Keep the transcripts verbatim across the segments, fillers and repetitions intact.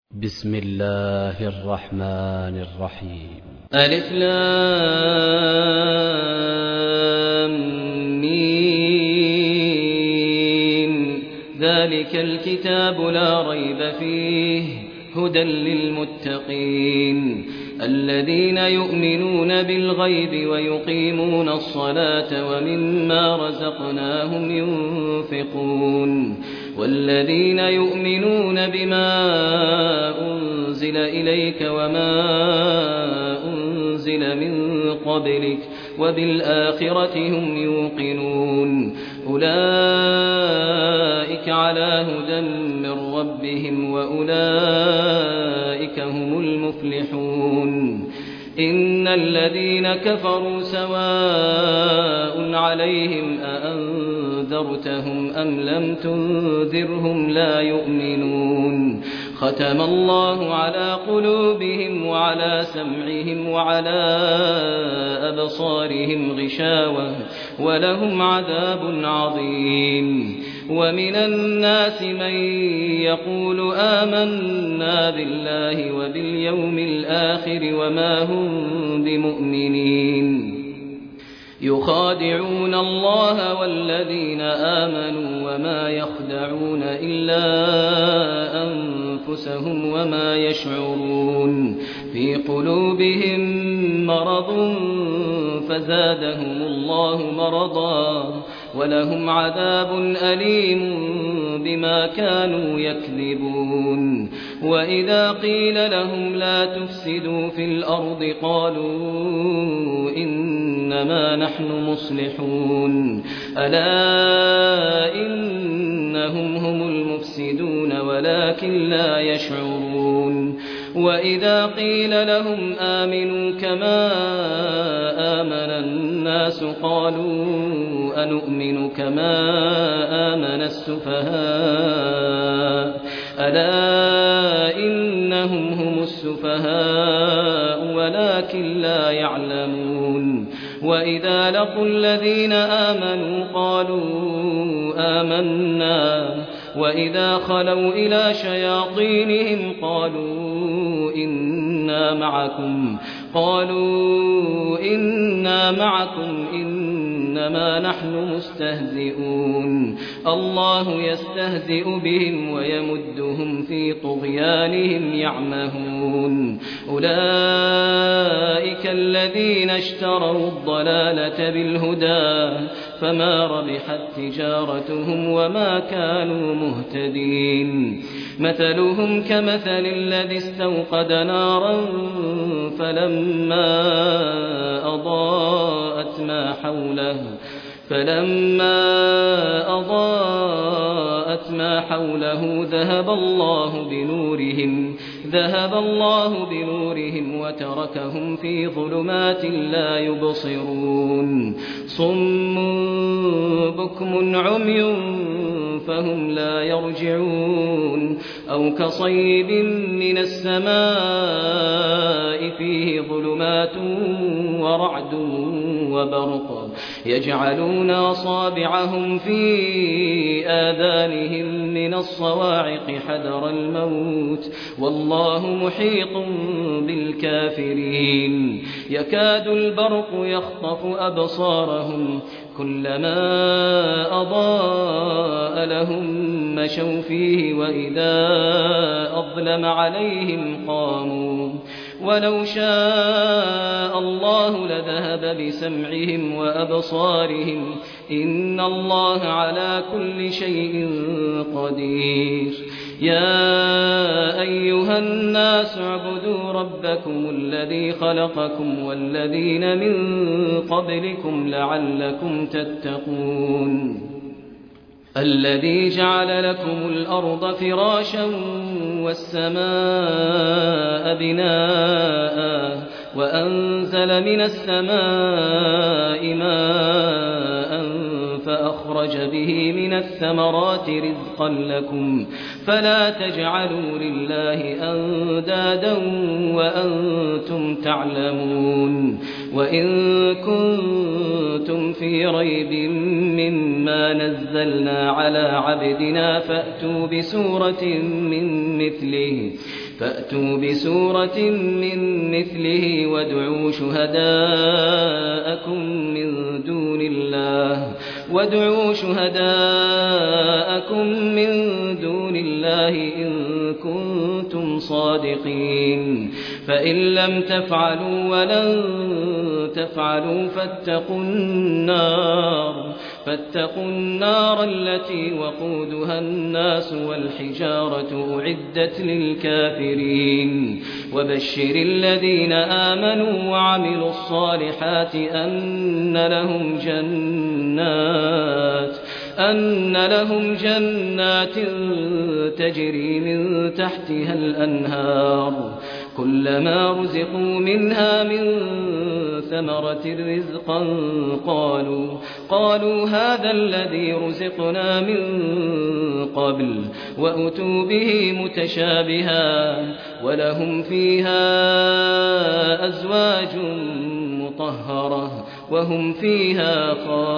بسم الله الرحمن الرحيم. ألف لام ميم. ذلك الكتاب لا ريب فيه هدى للمتقين الذين يؤمنون بالغيب ويقيمون الصلاة ومما رزقناهم ينفقون والذين يؤمنون بما أنزل إليك وما أنزل من قبلك وبالآخرة هم يوقنون أولئك على هدى من ربهم وأولئك هم المفلحون. إن الذين كفروا سواء عليهم أأنذرتهم أم لم تنذرهم لا يؤمنون. ختم الله على قلوبهم وعلى سمعهم وعلى أبصارهم غشاوة ولهم عذاب عظيم. ومن الناس من يقول آمنا بالله وباليوم الآخر وما هم بمؤمنين يخادعون الله والذين آمنوا وما يخدعون إلا أنفسهم وما يشعرون. في قلوبهم مرض فزادهم الله مرضا ولهم عذاب أليم بما كانوا يكذبون. وإذا قيل لهم لا تفسدوا في الأرض قالوا إنما نحن مصلحون ألا إنهم هم المفسدون ولكن لا يشعرون. وإذا قيل لهم آمنوا كما آمن الناس قالوا أنؤمن كما آمن السفهاء ألا إنهم هم السفهاء ولكن لا يعلمون. وإذا لقوا الذين آمنوا قالوا آمنا وإذا خلوا إلى شياطينهم قالوا إنا معكم قالوا إنا معكم إنما نحن مستهزئون. الله يستهزئ بهم ويمدهم في طغيانهم يعمهون. أولئك الذين اشتروا الضلالة بالهدى فما ربحت تجارتهم وما كانوا مهتدين. مثلهم كمثل الذي استوقد نارا فلما أضاءت ما حوله فلما أضاءت ما حوله ذهب الله بنورهم ذهب الله بنورهم وتركهم في ظلمات لا يبصرون. صم بكم عمي فهم لا يرجعون. أو كصيب من السماء فيه ظلمات ورعد وبرق يجعلون أصابعهم في آذانهم من الصواعق حذر الموت والله محيط بالكافرين. يكاد البرق يخطف أبصارهم كلما أضاء لهم مشوا فيه وإذا أظلم عليهم قاموا ولو شاء الله لذهب بسمعهم وأبصارهم إن الله على كل شيء قدير. يا أيها الناس اعبدوا ربكم الذي خلقكم والذين من قبلكم لعلكم تتقون. الذي جعل لكم الأرض فراشا والسماء بناء وأنزل من السماء ماء فأخرج به من الثمرات رزقا لكم فلا تجعلوا لله أندادا وأنتم تعلمون. وإن كنتم في ريب مما نزلنا على عبدنا فأتوا بسورة من مثله فأتوا بسورة من مثله وادعوا شهداءكم من دون الله وادعوا شهداءكم من دون الله إن كنتم صادقين فإن لم تفعلوا ولن تفعلوا فاتقوا النار فاتقوا النار التي وقودها الناس والحجارة أعدت للكافرين وبشر الذين آمنوا وعملوا الصالحات أن لهم جنات أن لهم جنات تجري من تحتها الأنهار كلما رزقوا منها من ثمرة رزقا قالوا قالوا هذا الذي رزقنا من قبل وأتوا به متشابها ولهم فيها أزواج مطهرة وهم فيها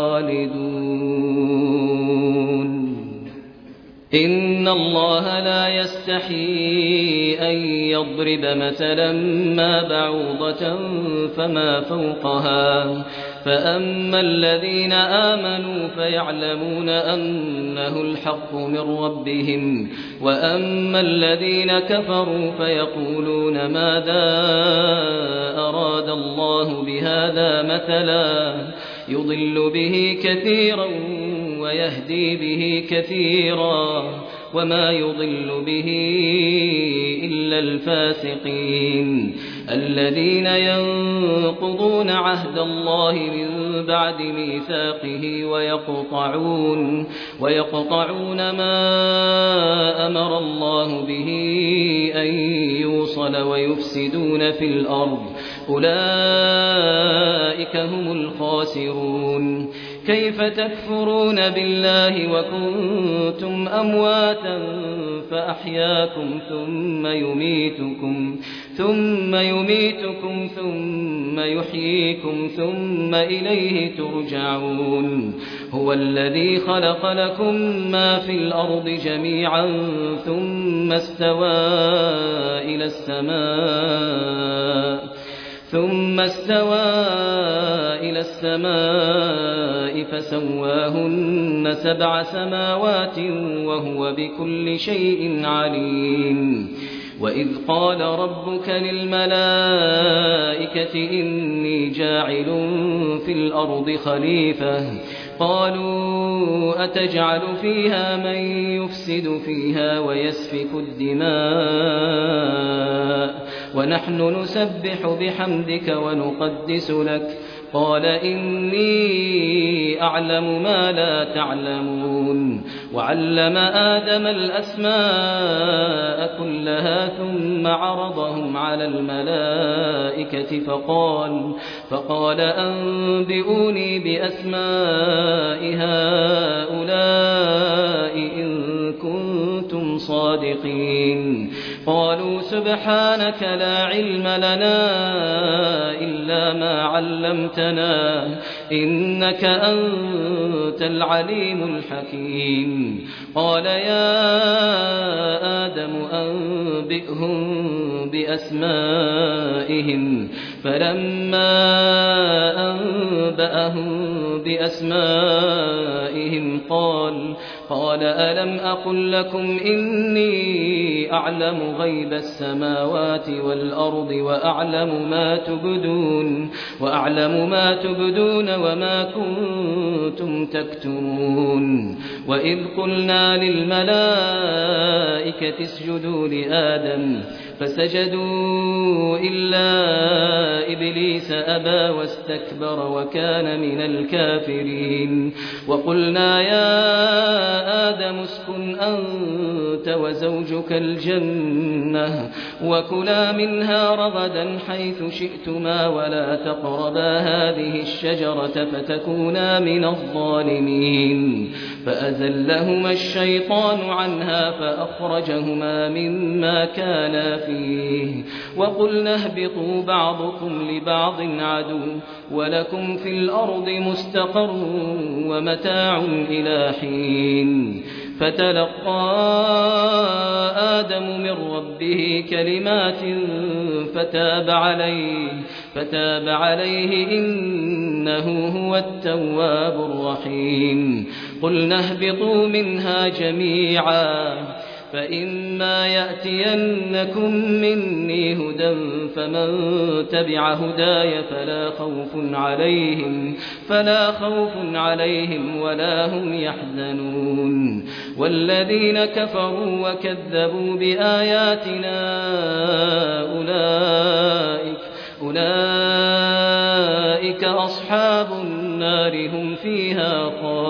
خالدون إن الله لا يستحيي أن يضرب مثلا ما بعوضة فما فوقها فأما الذين آمنوا فيعلمون أنه الحق من ربهم وأما الذين كفروا فيقولون ماذا أراد الله بهذا مثلا يضل به كثيرا ويهدي به كثيرا وما يضل به إلا الفاسقين الذين ينقضون عهد الله من بعد ميثاقه ويقطعون ويقطعون ما أمر الله به أن يوصل ويفسدون في الأرض أولئك هم الخاسرون كيف تكفرون بالله وكنتم أمواتا فأحياكم ثم يميتكم ثم يميتكم ثم يحييكم ثم إليه ترجعون هو الذي خلق لكم ما في الأرض جميعا ثم استوى إلى السماء ثم استوى إلى السماء فسواهن سبع سماوات وهو بكل شيء عليم وإذ قال ربك للملائكة إني جاعل في الأرض خليفة قالوا أتجعل فيها من يفسد فيها ويسفك الدماء ونحن نسبح بحمدك ونقدس لك قال إني أعلم ما لا تعلمون وعلم آدم الأسماء كلها ثم عرضهم على الملائكة فقال فقال أنبئوني بأسماء هؤلاء إن كنتم صادقين قالوا سبحانك لا علم لنا إلا ما علمتنا إنك أنت العليم الحكيم قال يا آدم أنبئهم بأسمائهم فلما أنبأهم بأسمائهم قال قال ألم أقل لكم إني أعلم غيب السماوات والأرض وأعلم ما تبدون وأعلم ما تبدون وما كنتم تكتمون وإذ قلنا للملائكة اسجدوا لآدم فسجدوا إلا إبليس أبى واستكبر وكان من الكافرين وقلنا يا آدم اسكن أنت وزوجك الجنة وكلا منها رغدا حيث شئتما ولا تقربا هذه الشجرة فتكونا من الظالمين فأزلهما الشيطان عنها فأخرجهما مما كانا فيه وقلنا اهبطوا بعضكم لبعض عدو ولكم في الأرض مستقر ومتاع إلى حين فتلقى آدم من ربه كلمات فتاب عليه فتاب عليه إنه هو التواب الرحيم قلنا اهبطوا منها جميعا فإما يأتينكم مني هدى فمن تبع هداي فلا خوف عليهم فلا خوف عليهم ولا هم يحزنون والذين كفروا وكذبوا بآياتنا أولئك أولئك أصحاب النار هم فيها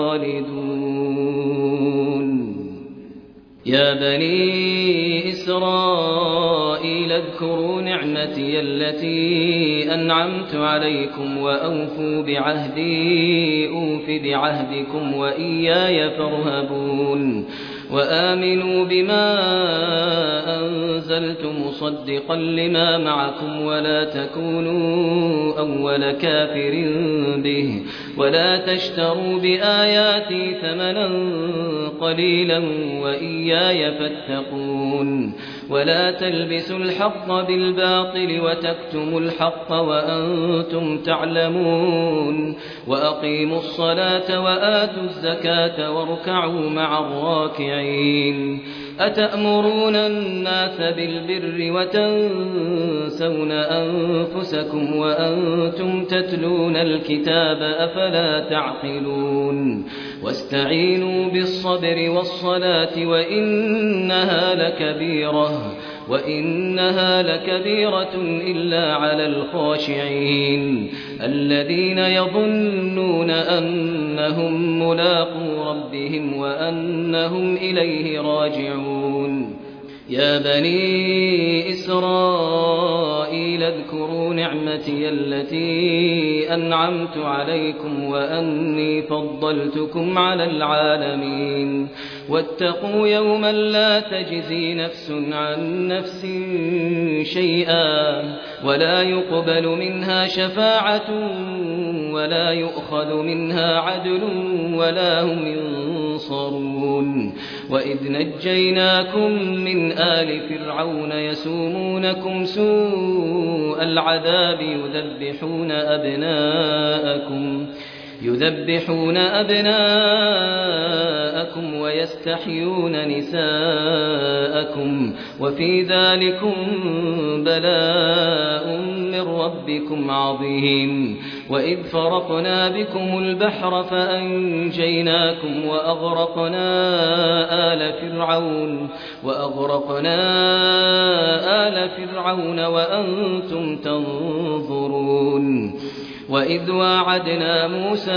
خالدون يا بني إسرائيل اذكروا نعمتي التي أنعمت عليكم وأوفوا بعهدي أوف بعهدكم وإياي فارهبون وآمنوا بما أنزلت مصدقا لما معكم ولا تكونوا أول كافر به ولا تشتروا بآياتي ثمنا قليلا وإياي فاتقون ولا تلبسوا الحق بالباطل وتكتموا الحق وأنتم تعلمون وأقيموا الصلاة وآتوا الزكاة واركعوا مع الراكعين أتأمرون الناس بالبر وتنسون أنفسكم وأنتم تتلون الكتاب أفلا تعقلون واستعينوا بالصبر والصلاة وإنها لكبيرة وإنها لكبيرة إلا على الخاشعين الذين يظنون أنهم ملاقو ربهم وأنهم إليه راجعون يا بني إسرائيل اذكروا نعمتي التي أنعمت عليكم وأني فضلتكم على العالمين واتقوا يوما لا تجزي نفس عن نفس شيئا ولا يقبل منها شفاعة ولا يؤخذ منها عدل ولا هم ينصرون وإذ نجيناكم من آل فرعون يسومونكم سوء العذاب يذبحون أبناءكم يذبحون أبناءكم ويستحيون نساءكم وفي ذلكم بلاء من ربكم عظيم وإذ فرقنا بكم البحر فأنجيناكم وأغرقنا آل فرعون وأغرقنا آل فرعون وأنتم تنظرون وإذ واعدنا موسى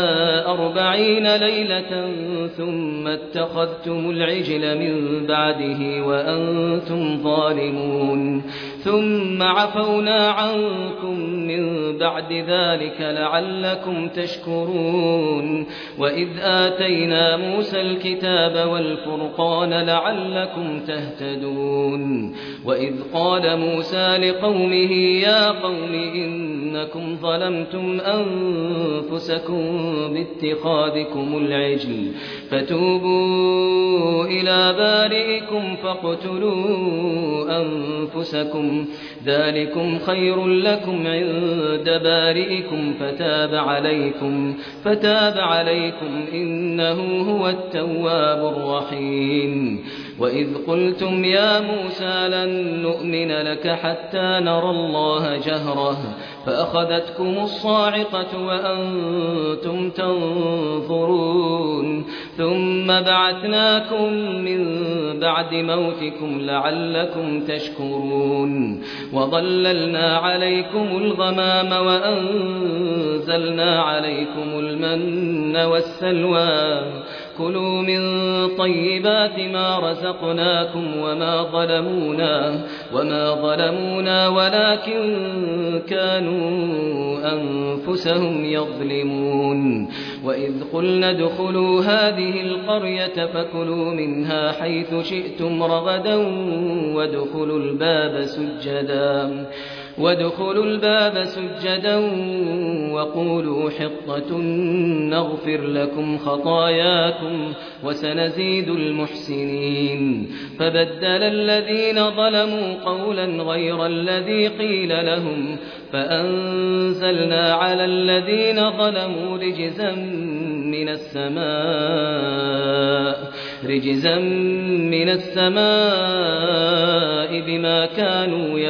أربعين ليلة ثم اتخذتم العجل من بعده وأنتم ظالمون ثم عفونا عنكم من بعد ذلك لعلكم تشكرون وإذ آتينا موسى الكتاب والفرقان لعلكم تهتدون وإذ قال موسى لقومه يا قوم إنكم ظلمتم أنفسكم باتخاذكم العجل فتوبوا إلى بارئكم فاقتلوا أنفسكم ذلكم خير لكم عند بارئكم فتاب عليكم فتاب عليكم إنه هو التواب الرحيم وإذ قلتم يا موسى لن نؤمن لك حتى نرى الله جهرة فأخذتكم الصاعقة وأنتم تنظرون ثم بعثناكم من بعد موتكم لعلكم تشكرون وظللنا عليكم الغمام وأنزلنا عليكم المن والسلوى كلوا من طيبات ما رزقناكم وما ظلمونا وما ظلمونا ولكن كانوا أنفسهم يظلمون وإذ قلنا ادخلوا هذه القرية فكلوا منها حيث شئتم رغدا وادخلوا الباب سجدا وادخلوا الباب سجدا وقولوا حطة نغفر لكم خطاياكم وسنزيد المحسنين فبدل الذين ظلموا قولا غير الذي قيل لهم فأنزلنا على الذين ظلموا رجزا من السماء رجزا من السماء بما كانوا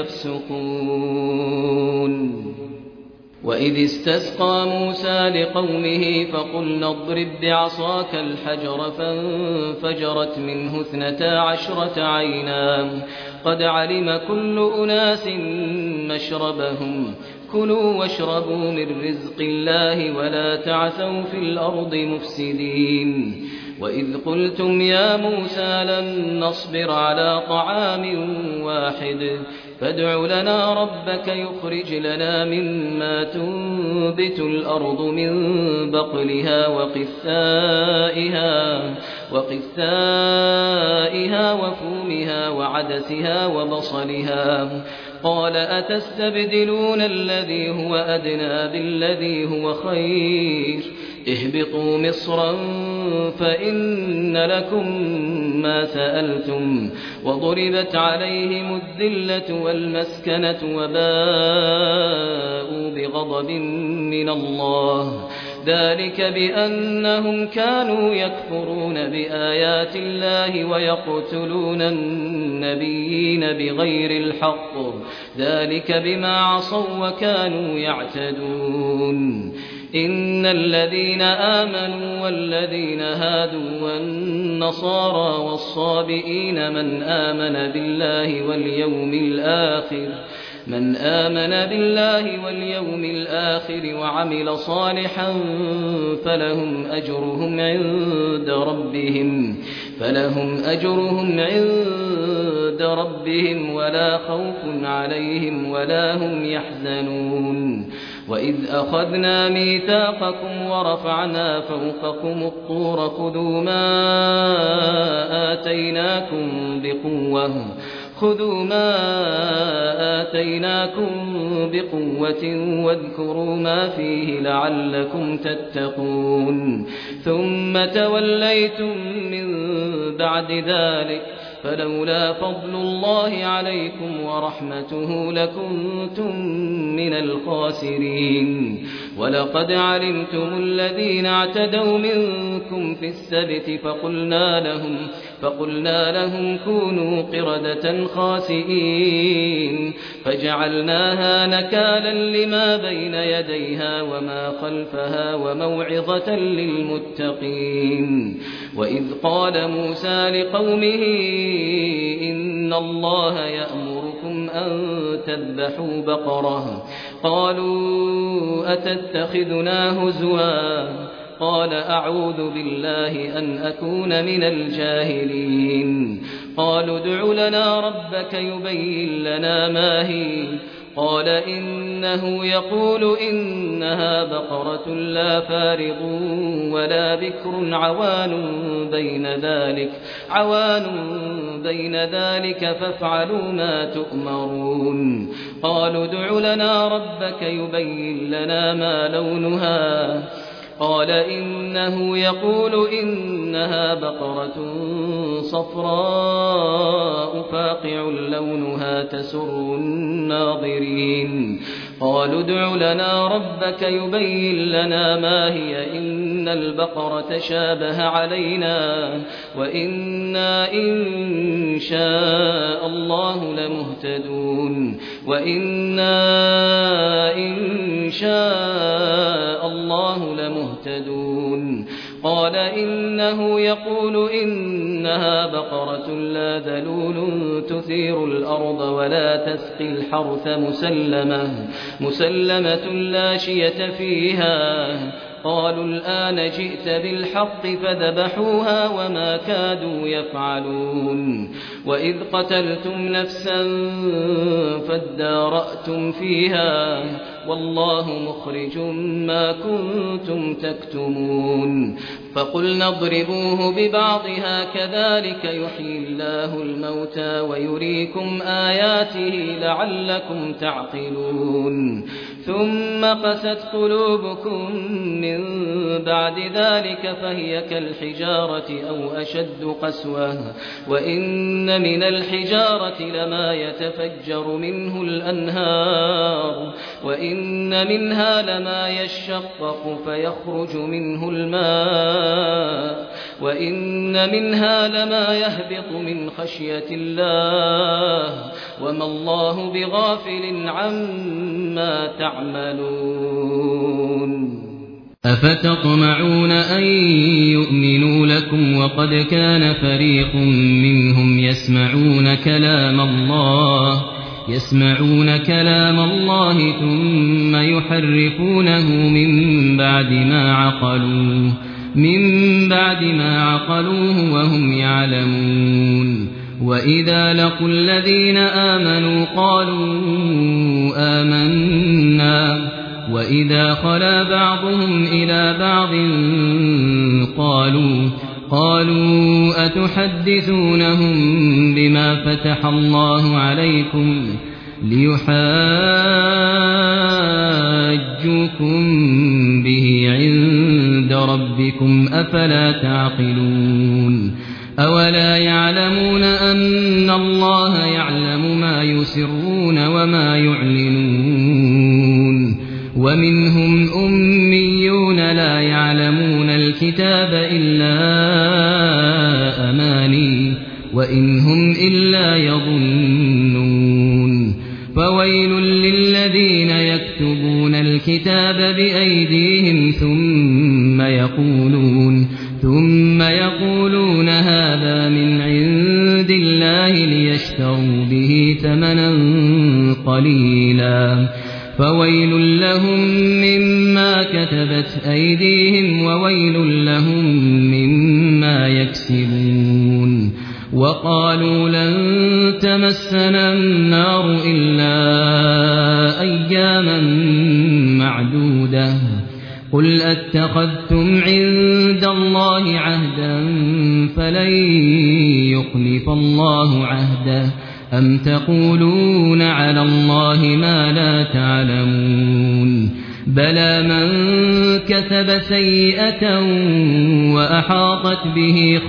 يفسقون وإذ استسقى موسى لقومه فقلنا اضرب بعصاك الحجر فانفجرت منه اثنتا عشرة عينا قد علم كل أناس مشربهم كلوا واشربوا من رزق الله ولا تعثوا في الأرض مفسدين وإذ قلتم يا موسى لن نصبر على طعام واحد فادع لنا ربك يخرج لنا مما تنبت الأرض من بقلها وقثائها وقثائها وفومها وعدسها وبصلها قال أتستبدلون الذي هو أدنى بالذي هو خير اهبطوا مصرا فإن لكم ما سألتم وضربت عليهم الذلة والمسكنة وباءوا بغضب من الله ذلك بأنهم كانوا يكفرون بآيات الله ويقتلون النبيين بغير الحق ذلك بما عصوا وكانوا يعتدون إن الذين آمنوا والذين هادوا والنصارى والصابئين من آمن بالله واليوم الآخر من آمن بالله واليوم الآخر وعمل صالحا فلهم أجرهم عند ربهم فلهم أجرهم عند ربهم ولا خوف عليهم ولا هم يحزنون وإذ أخذنا ميثاقكم ورفعنا فوقكم الطور خذوا ما آتيناكم بقوة خذوا ما آتيناكم بقوة واذكروا ما فيه لعلكم تتقون ثم توليتم من بعد ذلك فلولا فضل الله عليكم ورحمته لكنتم من الخاسرين ولقد علمتم الذين اعتدوا منكم في السبت فقلنا لهم فقلنا لهم كونوا قردة خاسئين فجعلناها نكالا لما بين يديها وما خلفها وموعظة للمتقين وإذ قال موسى لقومه إن الله يأمركم أن تذبحوا بقرة قالوا أتتخذنا هزوا قال أعوذ بالله أن أكون من الجاهلين قالوا ادع لنا ربك يبين لنا ما هي قال إنه يقول إنها بقرة لا فارض ولا بكر عوان بين ذلك عوان بين ذلك فافعلوا ما تؤمرون قالوا ادع لنا ربك يبين لنا ما لونها قال إنه يقول إنها بقرة صفراء فاقع لونها تسر الناظرين قالوا ادع لنا ربك يبين لنا ما هي إن البقرة شابه علينا وإنا إن شاء الله لمهتدون وإنا إن شاء الله لمهتدون قال إنه يقول إنها بقرة لا ذلول تثير الأرض ولا تسقي الحرث مسلمة مسلمة لا شية فيها قالوا الآن جئت بالحق فذبحوها وما كادوا يفعلون وإذ قتلتم نفسا فادارأتم فيها والله مخرج ما كنتم تكتمون فقلنا اضربوه ببعضها كذلك يحيي الله الموتى ويريكم آياته لعلكم تعقلون ثم قست قلوبكم من بعد ذلك فهي كالحجارة أو أشد قسوة وإن من الحجارة لما يتفجر منه الأنهار وإن منها لما يشقق فيخرج منه الماء وإن منها لما يهبط من خشية الله وما الله بغافل عما تعملون أفتطمعون أن يؤمنوا لكم وقد كان فريق منهم يسمعون كلام الله يسمعون كلام الله ثم يحرفونه من بعد ما عقلوه من بعد ما عقلوه وهم يعلمون وإذا لقوا الذين آمنوا قالوا آمنا وإذا خلا بعضهم إلى بعض قالوا قالوا أتحدثونهم بما فتح الله عليكم ليحاجوكم به عند ربكم أفلا تعقلون أولا يعلمون أن الله يعلم ما يسرون وما يعلنون ومنهم أميون لا يعلمون الكتاب إلا أماني وإن هم إلا يظنون فويل للذين يكتبون الكتاب بأيديهم ثم يقولون ثم يقولون هذا من عند الله ليشتروا به ثمنا قليلا فويل لهم مما كتبت أيديهم وويل لهم مما يكسبون وقالوا لن تمسنا النار إلا أياما معدودة قل أتخذتم عند الله عهدا فلن يخلف الله عهده أم تقولون على الله ما لا تعلمون بلى من كسب سيئة وأحاطت به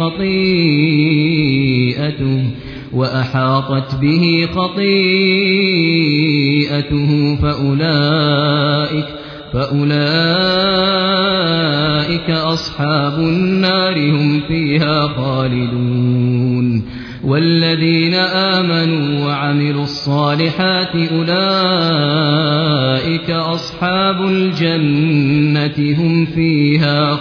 خطيئته وأحاطت به خطيئته فأولئك فأولئك أصحاب النار هم فيها خالدون والذين آمنوا وعملوا الصالحات أولئك أصحاب الجنة هم فيها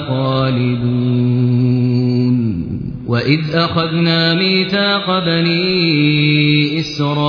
خالدون وإذ أخذنا ميثاق بني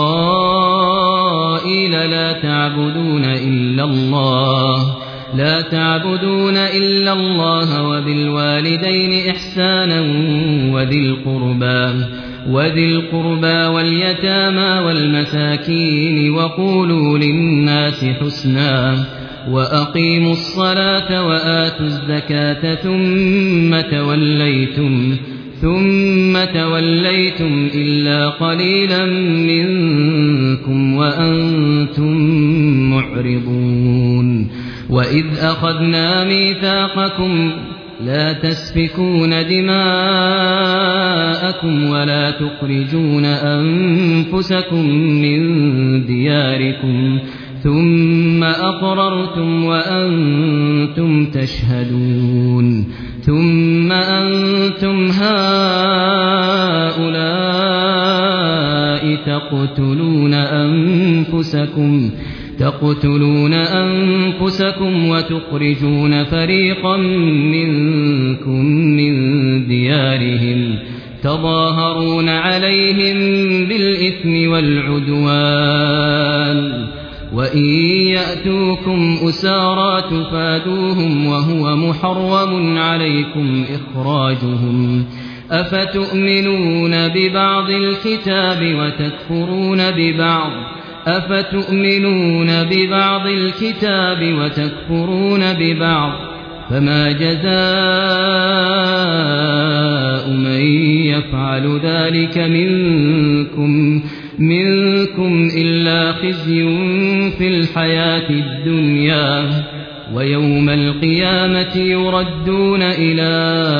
إسرائيل لا تعبدون إلا الله لا تعبدون إلا الله وبالوالدين إحسانا وذي القربى وذي القربى واليتامى والمساكين وقولوا للناس حسنا وأقيموا الصلاة وآتوا الزكاة ثم توليتم ثم توليتم إلا قليلا منكم وأنتم معرضون وإذ أخذنا ميثاقكم لا تسفكون دماءكم ولا تخرجون أنفسكم من دياركم ثم أقررتم وأنتم تشهدون ثم أنتم هؤلاء تقتلون أنفسكم تقتلون أنفسكم وتخرجون فريقا منكم من ديارهم تظاهرون عليهم بالإثم والعدوان وإن يأتوكم أسارى تفادوهم وهو محرم عليكم إخراجهم أفتؤمنون ببعض الكتاب وتكفرون ببعض أفتؤمنون ببعض الكتاب وتكفرون ببعض فما جزاء من يفعل ذلك منكم منكم إلا خزي في الحياة الدنيا ويوم القيامة يردون إلى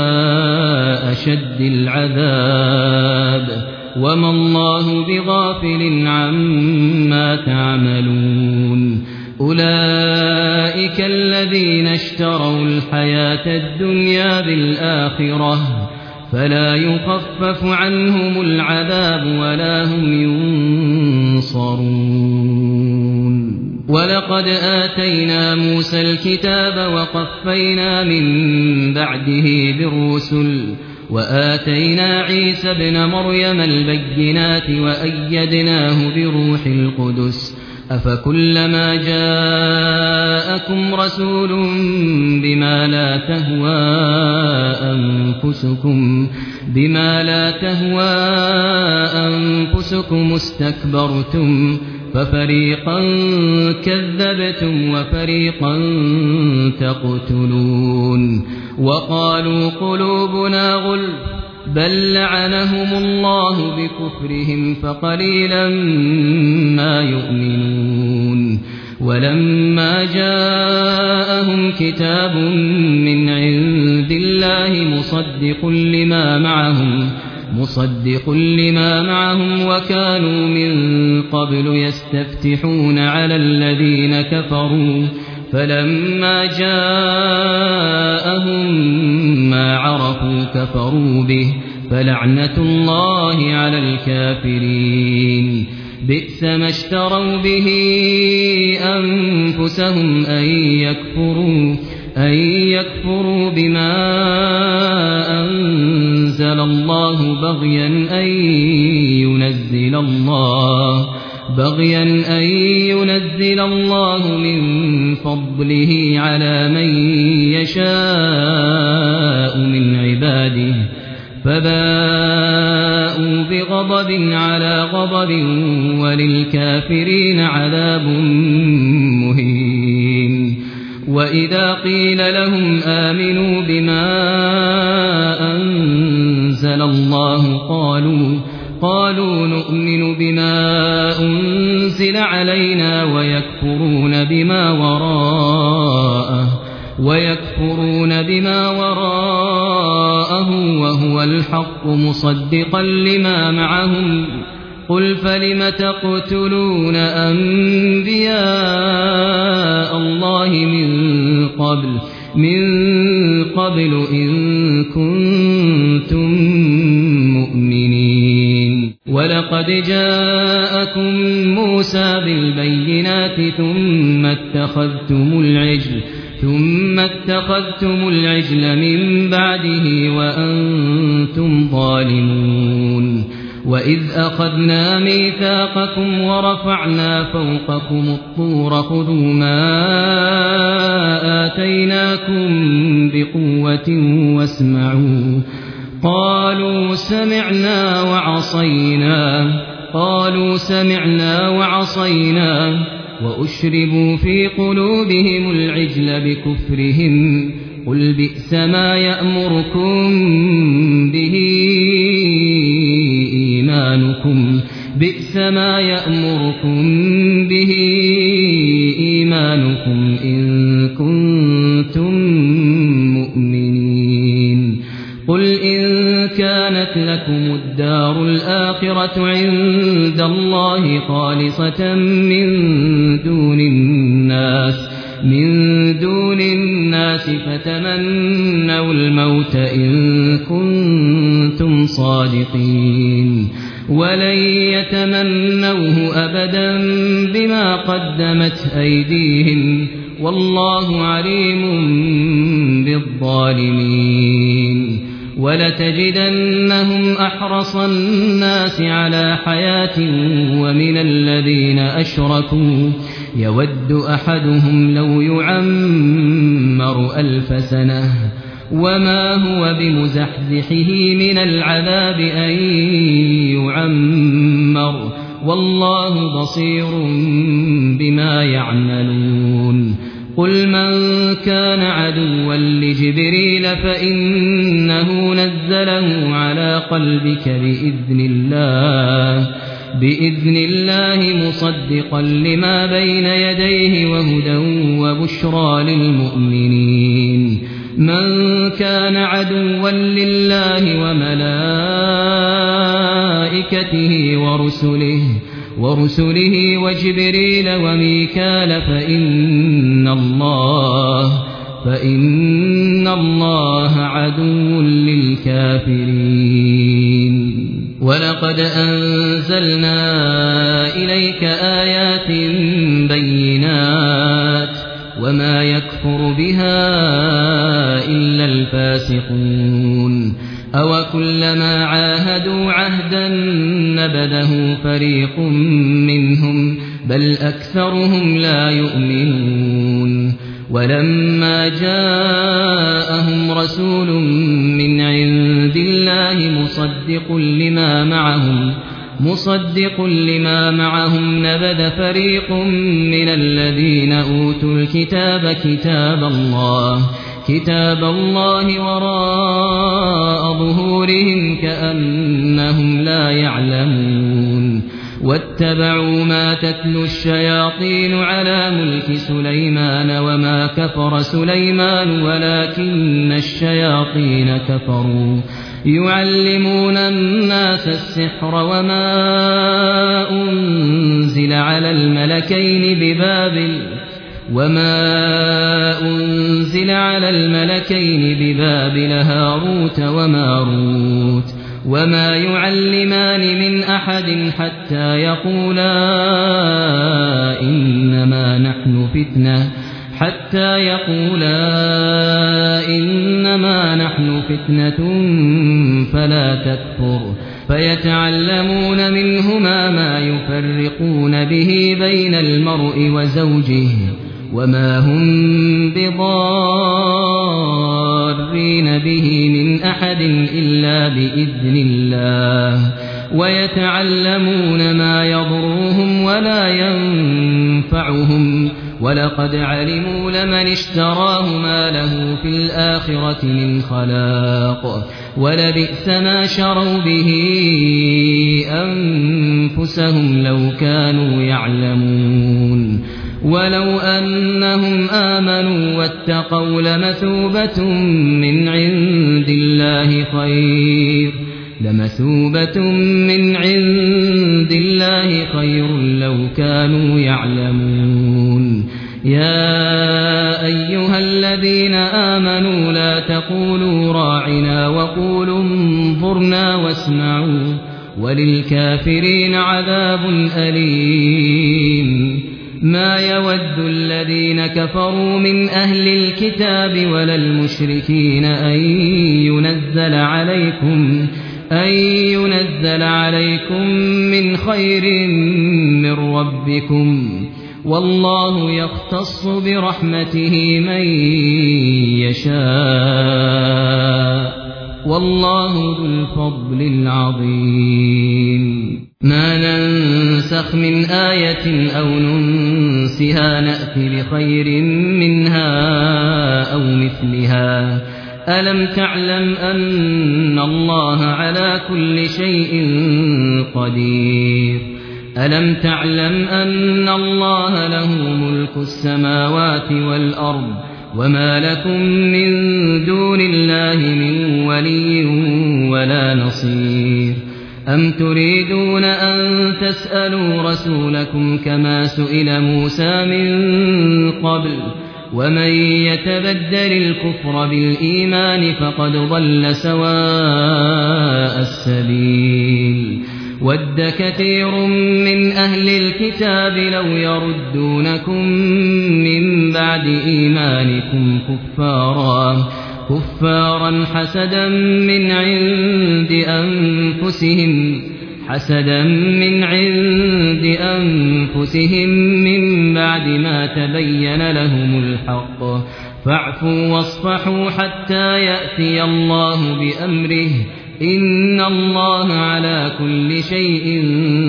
أشد العذاب وما الله بغافل عما تعملون أولئك الذين اشتروا الحياة الدنيا بالآخرة فلا يخفف عنهم العذاب ولا هم ينصرون ولقد آتينا موسى الكتاب وقفينا من بعده بالرسل وآتينا عيسى ابن مريم البينات وأيدناه بروح القدس أفكلما جاءكم رسول بما لا تهوى أنفسكم بما لا تهوى أنفسكم استكبرتم ففريقا كذبتم وفريقا تقتلون وقالوا قلوبنا غلف بل لعنهم الله بكفرهم فقليلا ما يؤمنون ولما جاءهم كتاب من عند الله مصدق لما معهم مصدق لما معهم وكانوا من قبل يستفتحون على الذين كفروا فلما جاءهم ما عرفوا كفروا به فلعنة الله على الكافرين بئس ما اشتروا به أنفسهم أن يكفروا أن يكفروا بما أنزل الله بغيا أن ينزل الله بغيا أن ينزل الله من فضله على من يشاء من عباده فباءوا بغضب على غضب وللكافرين عذاب مهين وإذا قيل لهم آمنوا بما أنزل الله قالوا قالوا نؤمن بما أنزل علينا ويكفرون بما وراءه ويكفرون بما وراءه وهو الحق مصدقا لما معهم قل فلم تقتلون أنبياء الله من قبل من قبل إن كنتم مؤمنين ولقد جاءكم موسى بالبينات ثم اتخذتم العجل ثم اتخذتم العجل من بعده وأنتم ظالمون وإذ أخذنا ميثاقكم ورفعنا فوقكم الطور خذوا ما آتيناكم بقوة واسمعوا قالوا سمعنا وعصينا قالوا سمعنا وعصينا وأشربوا في قلوبهم العجل بكفرهم قل بئس ما يأمركم به إيمانكم بئس ما يأمركم به إيمانكم إن كنتم مؤمنين قل إن كانت لكم الدار الآخرة عند الله خالصة من دون الناس من دون الناس فتمنوا الموت إن كنتم صادقين ولن يتمنوه أبدا بما قدمت أيديهم والله عليم بالظالمين ولتجدنهم أحرص الناس على حياة ومن الذين أشركوا يود أحدهم لو يعمر ألف سنة وما هو بمزحزحه من العذاب أن يعمر والله بصير بما يعملون قل من كان عدوا لجبريل فإنه نزله على قلبك بإذن الله بإذن الله مصدقا لما بين يديه وهدى وبشرى للمؤمنين من كان عدوا لله وملائكته ورسله ورسله وجبريل وميكال فإن الله فإن الله عدو للكافرين ولقد أنزلنا إليك آيات بينات وما يكفر بها إلا الفاسقون أو كلما عاهدوا عهدا نبذه فريق منهم بل أكثرهم لا يؤمنون ولما جاءهم رسول من عند الله مصدق لما معهم مصدق لما معهم نبذ فريق من الذين أوتوا الكتاب كتاب الله كتاب الله وراء ظهورهم كأنهم لا يعلمون واتبعوا ما تتلو الشياطين على ملك سليمان وما كفر سليمان ولكن الشياطين كفروا يعلمون الناس السحر وما أنزل على الملكين ببابل وما أنزل على الملكين ببابل هاروت وماروت وما يعلمان من أحد حتى يقولا إنما نحن فتنة حتى يقولا إنما نحن فتنة فلا تكفر فيتعلمون منهما ما يفرقون به بين المرء وزوجه وما هم بضارين به من أحد إلا بإذن الله ويتعلمون ما يضرهم ولا ينفعهم ولقد علموا لمن اشتراه ما له في الآخرة من خلاق ولبئس ما شروا به أنفسهم لو كانوا يعلمون ولو أنهم آمنوا واتقوا لمثوبة من عند الله خير لمثوبة من عند الله خير لو كانوا يعلمون يا أيها الذين آمنوا لا تقولوا راعنا وقولوا انظرنا واسمعوا وللكافرين عذاب أليم ما يود الذين كفروا من أهل الكتاب ولا المشركين أن ينزل عليكم أن ينزل عليكم من خير من ربكم والله يختص برحمته من يشاء والله ذو الفضل العظيم ما ننسخ من آية أو ننسها نأتي بخير منها أو مثلها ألم تعلم أن الله على كل شيء قدير ألم تعلم أن الله له ملك السماوات والأرض وما لكم من دون الله من ولي ولا نصير أم تريدون أن تسألوا رسولكم كما سئل موسى من قبل ومن يتبدل الكفر بالإيمان فقد ضل سواء السبيل ود كثير من أهل الكتاب لو يردونكم من بعد إيمانكم كفارا كفارا حسدا من عند أنفسهم حسدا من عند أنفسهم من بعد ما تبين لهم الحق فاعفوا واصفحوا حتى يأتي الله بأمره إن الله على كل شيء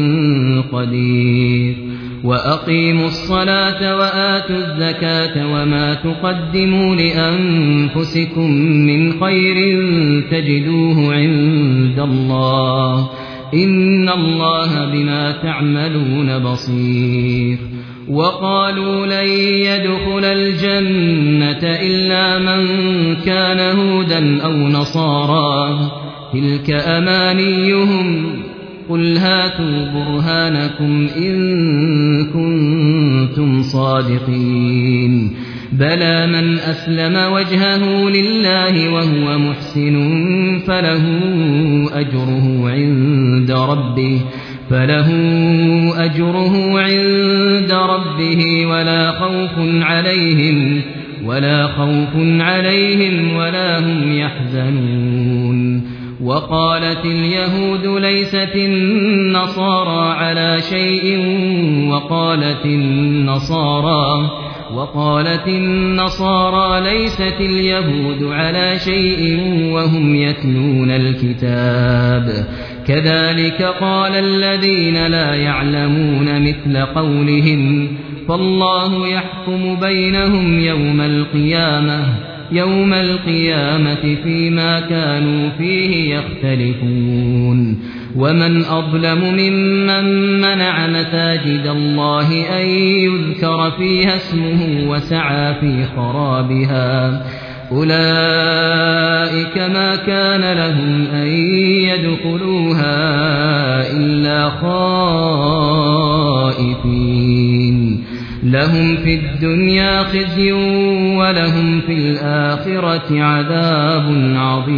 قدير وأقيموا الصلاة وآتوا الزكاة وما تقدموا لأنفسكم من خير تجدوه عند الله إن الله بما تعملون بصير وقالوا لن يدخل الجنة إلا من كان هودا أو نصارى تلك أمانيهم قل هاتوا برهانكم إن كنتم صادقين بلى من أسلم وجهه لله وهو محسن فله أجره عند ربه فله أجره عند ربه ولا خوف عليهم ولا خوف عليهم ولا هم يحزنون وقالت اليهود ليست النصارى على شيء وقالت النصارى وقالت النصارى ليست اليهود على شيء وهم يتلون الكتاب كذلك قال الذين لا يعلمون مثل قولهم فالله يحكم بينهم يوم القيامة يوم القيامة فيما كانوا فيه يختلفون ومن أظلم ممن منع مساجد الله أن يذكر فيها اسمه وسعى في خرابها أولئك ما كان لهم أن يدخلوها إلا خائفين لهم في الدنيا خزي ولهم في الآخرة عذاب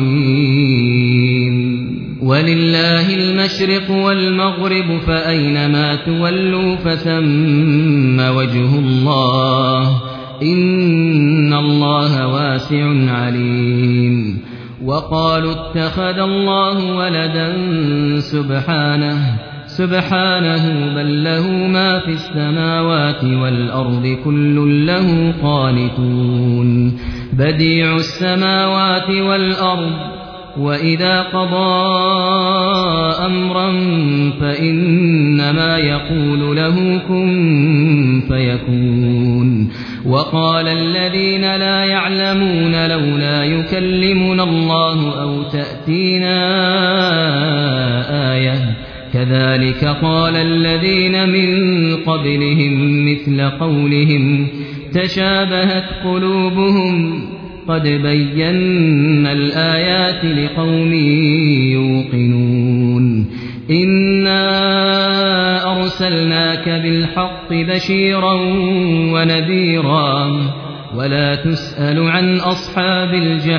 عظيم ولله المشرق والمغرب فأينما تولوا فثم وجه الله إن الله واسع عليم وقالوا اتخذ الله ولدا سبحانه سبحانه بل له ما في السماوات والأرض كل له قانتون بديع السماوات والأرض وإذا قضى أمرا فإنما يقول له كن فيكون وقال الذين لا يعلمون لولا يكلمنا الله أو تأتينا آية كذلك قال الذين من قبلهم مثل قولهم تشابهت قلوبهم قد بينا الآيات لقوم يوقنون إنا أرسلناك بالحق بشيرا ونذيرا ولا تسأل عن أصحاب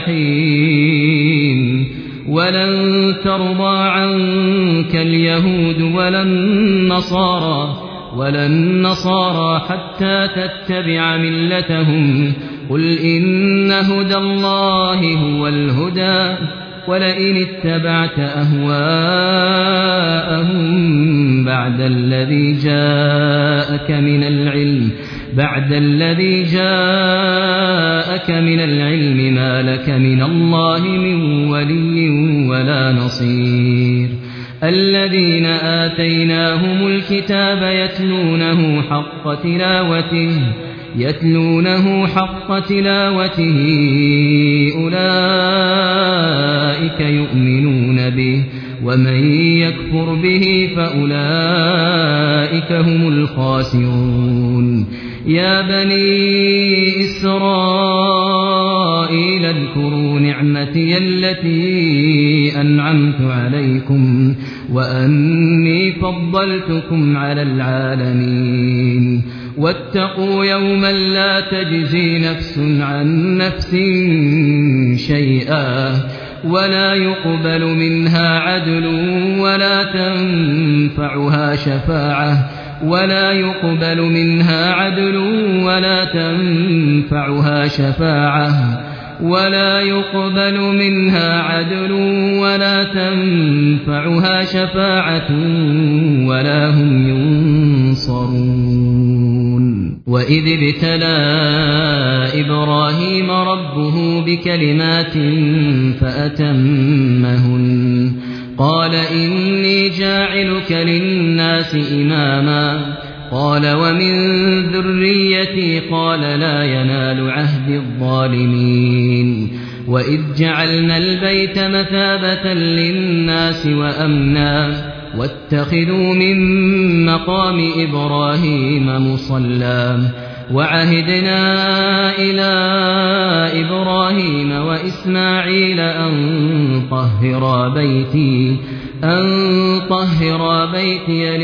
الجحيم ولن ترضى عنك اليهود ولا النصارى ولا النصارى حتى تتبع ملتهم قل إن هدى الله هو الهدى ولئن اتبعت أهواءهم بعد الذي جاءك من العلم بعد الذي جاءك من العلم ما لك من الله من ولي ولا نصير الذين آتيناهم الكتاب يتلونه حق تلاوته يتلونه حق تلاوته أولئك يؤمنون به ومن يكفر به فأولئك هم الخاسرون يا بني إسرائيل اذكروا نعمتي التي أنعمت عليكم وأني فضلتكم على العالمين واتقوا يوما لا تجزي نفس عن نفس شيئا ولا يقبل منها عدل ولا تنفعها شفاعة ولا يقبل منها عدل ولا تنفعها شفاعة ولا يقبل منها عدل ولا تنفعها شفاعة ولا هم ينصرون وإذ ابتلى إبراهيم ربه بكلمات فأتمهن قال إني جاعلك للناس إماما قال ومن ذريتي قال لا ينال عهد الظالمين وإذ جعلنا البيت مثابة للناس وأمنا واتخذوا من مقام إبراهيم مصلى وعهدنا إلى إبراهيم وإسماعيل أن طهرا بيتي أن طهرا بيتي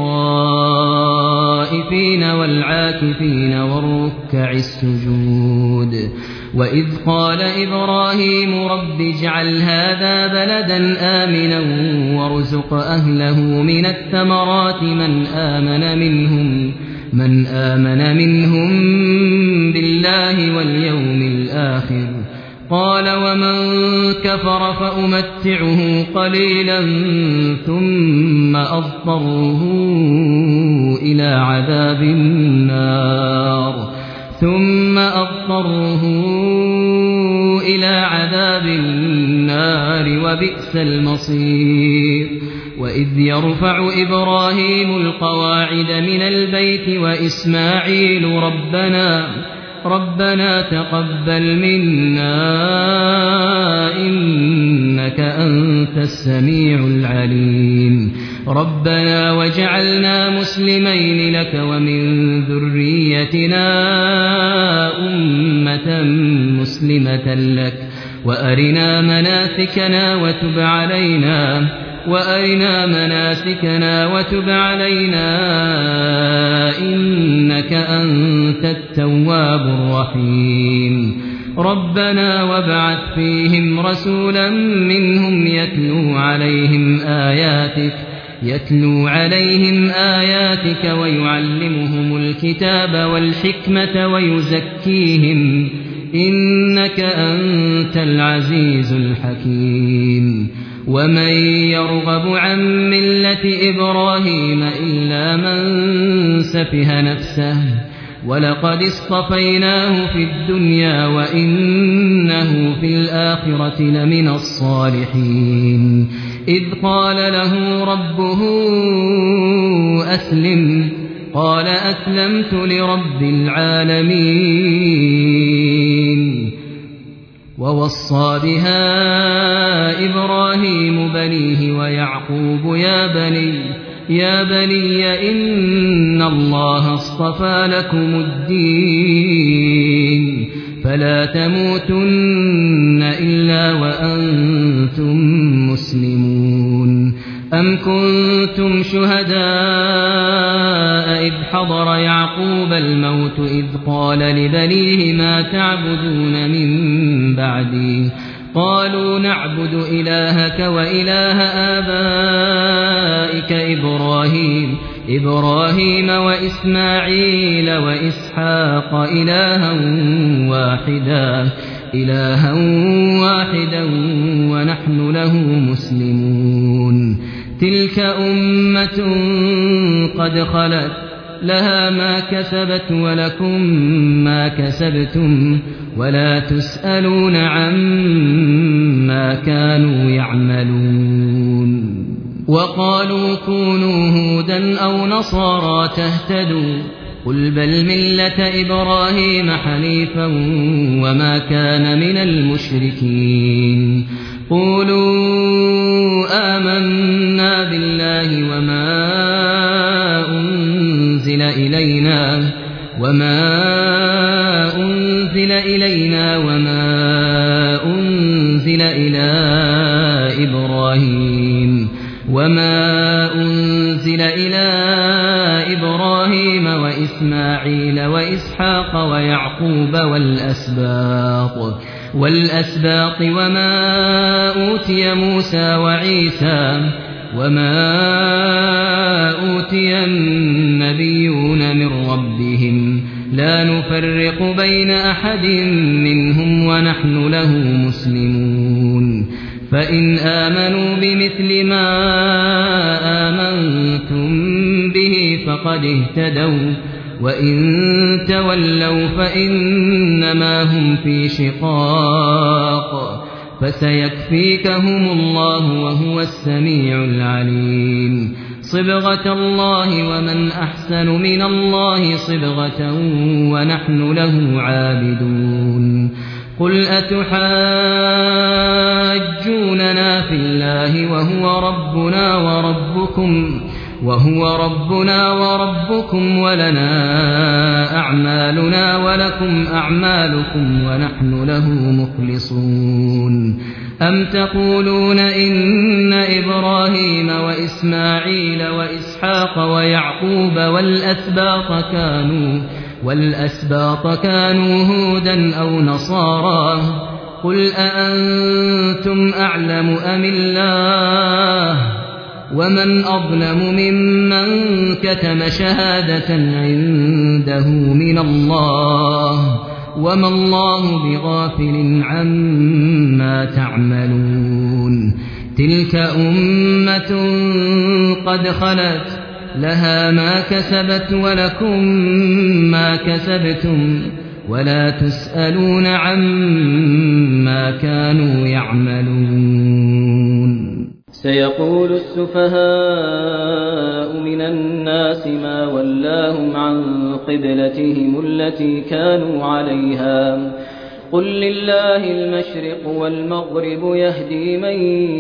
للطائفين والعاكفين والركع السجود وإذ قال إبراهيم رب اجعل هذا بلدا آمنا وارزق أهله من الثمرات من آمن منهم من آمن منهم بالله واليوم الآخر قال ومن كفر فأمتعه قليلا ثم أضطره إلى عذاب النار ثم أضطره إلى عذاب النار وبئس المصير وإذ يرفع إبراهيم القواعد من البيت وإسماعيل ربنا ربنا تقبل منا إنك أنت السميع العليم ربنا وجعلنا مسلمين لك ومن ذريتنا أمة مسلمة لك وأرنا مناسكنا وتب علينا وأرنا مناسكنا وتب علينا إنك أنت التواب الرحيم ربنا وابعث فيهم رسولا منهم يتلو عليهم آياتك يتلو عليهم آياتك ويعلمهم الكتاب والحكمة ويزكيهم إنك أنت العزيز الحكيم ومن يرغب عن ملة إبراهيم إلا من سفه نفسه ولقد اصطفيناه في الدنيا وإنه في الآخرة لمن الصالحين إذ قال له ربه أسلم قال أسلمت لرب العالمين ووصى بها إبراهيم بنيه ويعقوب يا بني يا بني إن الله اصطفى لكم الدين فلا تموتن إلا وأنتم مسلمون أم كنتم شهداء إذ حضر يعقوب الموت إذ قال لبنيه ما تعبدون من بعدي قالوا نعبد إلهك وإله آبائك إبراهيم إبراهيم وإسماعيل وإسحاق إلها واحدا إلها واحدا ونحن له مسلمون تلك أمة قد خلت لها ما كسبت ولكم ما كسبتم ولا تسألون عما كانوا يعملون وقالوا كونوا هودا أو نصارى تهتدوا قل بل ملة إبراهيم حنيفا وما كان من المشركين قولوا آمنا بالله وما أنزل إلينا وما أنزل إلينا وما أنزل إلى إبراهيم وما أنزل إلى إبراهيم وإسماعيل وإسحاق ويعقوب والأسباط والأسباط وما أوتي موسى وعيسى وما أوتي النبيون من ربهم لا نفرق بين أحد منهم ونحن له مسلمون فإن آمنوا بمثل ما آمنتم به فقد اهتدوا وإن تولوا فإنما هم في شقاق فسيكفيكهم الله وهو السميع العليم صبغة الله ومن أحسن من الله صبغة ونحن له عابدون قل أتحاجوننا في الله وهو ربنا وربكم وهو ربنا وربكم ولنا أعمالنا ولكم أعمالكم ونحن له مخلصون أم تقولون إن إبراهيم وإسماعيل وإسحاق ويعقوب والأسباط كانوا والأسباط كانوا هودا أو نصارى قل أأنتم أعلم أم الله ومن أظلم ممن كتم شهادة عنده من الله وما الله بغافل عما تعملون تلك أمة قد خلت لها ما كسبت ولكم ما كسبتم ولا تسألون عما كانوا يعملون سيقول السفهاء من الناس ما ولاهم عن قبلتهم التي كانوا عليها قل لله المشرق والمغرب يهدي من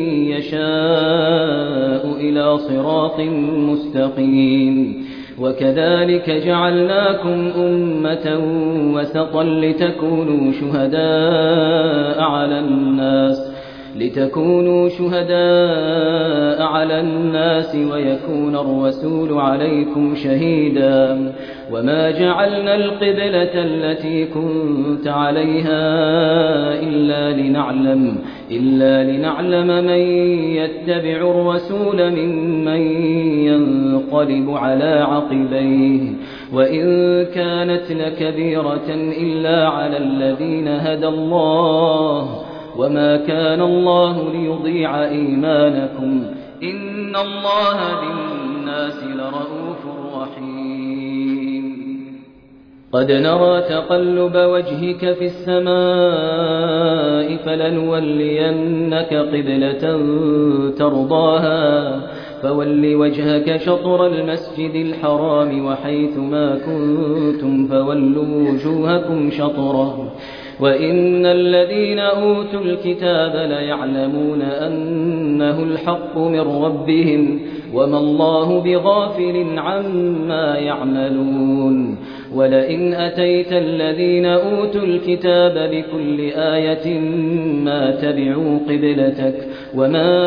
يشاء إلى صراط مستقيم وكذلك جعلناكم أمة وسطا لتكونوا شهداء على الناس لتكونوا شهداء على الناس ويكون الرسول عليكم شهيدا وما جعلنا القبلة التي كنت عليها إلا لنعلم إلا لنعلم من يتبع الرسول ممن ينقلب على عقبيه وإن كانت لكبيرة إلا على الذين هدى الله وما كان الله ليضيع إيمانكم إن الله بالناس لرءوف رحيم قد نرى تقلب وجهك في السماء فلنولينك قبلة ترضاها فول وجهك شطر المسجد الحرام وحيث ما كنتم فولوا وجوهكم شطره وإن الذين أوتوا الكتاب ليعلمون أنه الحق من ربهم وما الله بغافل عما يعملون ولئن أتيت الذين أوتوا الكتاب بكل آية ما تبعوا قبلتك وما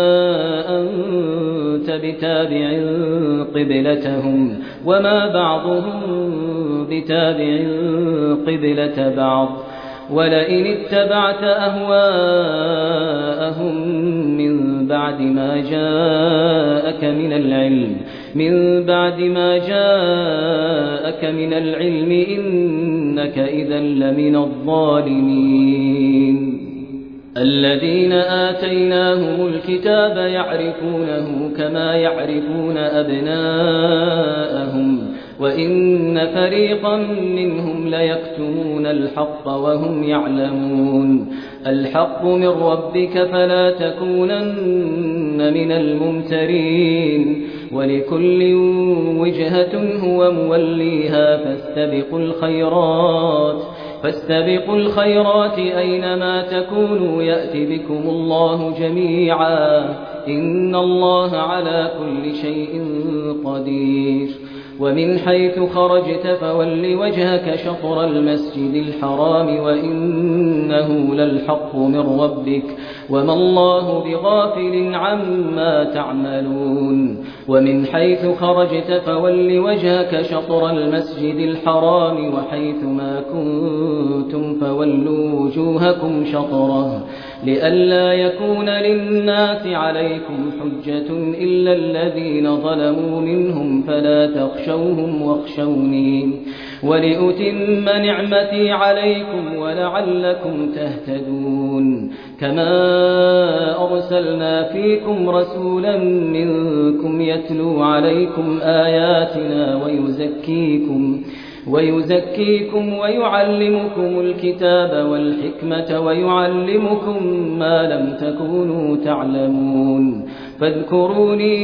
أنت بتابع قبلتهم وما بعضهم بتابع قبلة بعض ولئن اتبعت أهواءهم من بعد ما جاءك من العلم من بعد ما جاءك من العلم إنك إذا لمن الظالمين الذين آتيناهم الكتاب يعرفونه كما يعرفون أبناءهم وإن فريقا منهم ليكتمون الحق وهم يعلمون الحق من ربك فلا تكونن من الممترين ولكل وجهة هو موليها فاستبقوا الخيرات فاستبقوا الخيرات أينما تكونوا يأتي بكم الله جميعا إن الله على كل شيء قدير ومن حيث خرجت فول وجهك شطر المسجد الحرام وإنه للحق من ربك وما الله بغافل عما تعملون ومن حيث خرجت فول وجهك شطر المسجد الحرام وحيث ما كنتم فولوا وجوهكم شطره لئلا يكون للناس عليكم حجة إلا الذين ظلموا منهم فلا تخشوا فاخشوهم واخشوني ولأتم نعمتي عليكم ولعلكم تهتدون كما أرسلنا فيكم رسولا منكم يتلو عليكم آياتنا ويزكيكم ويزكيكم ويعلمكم الكتاب والحكمة ويعلمكم ما لم تكونوا تعلمون فاذكروني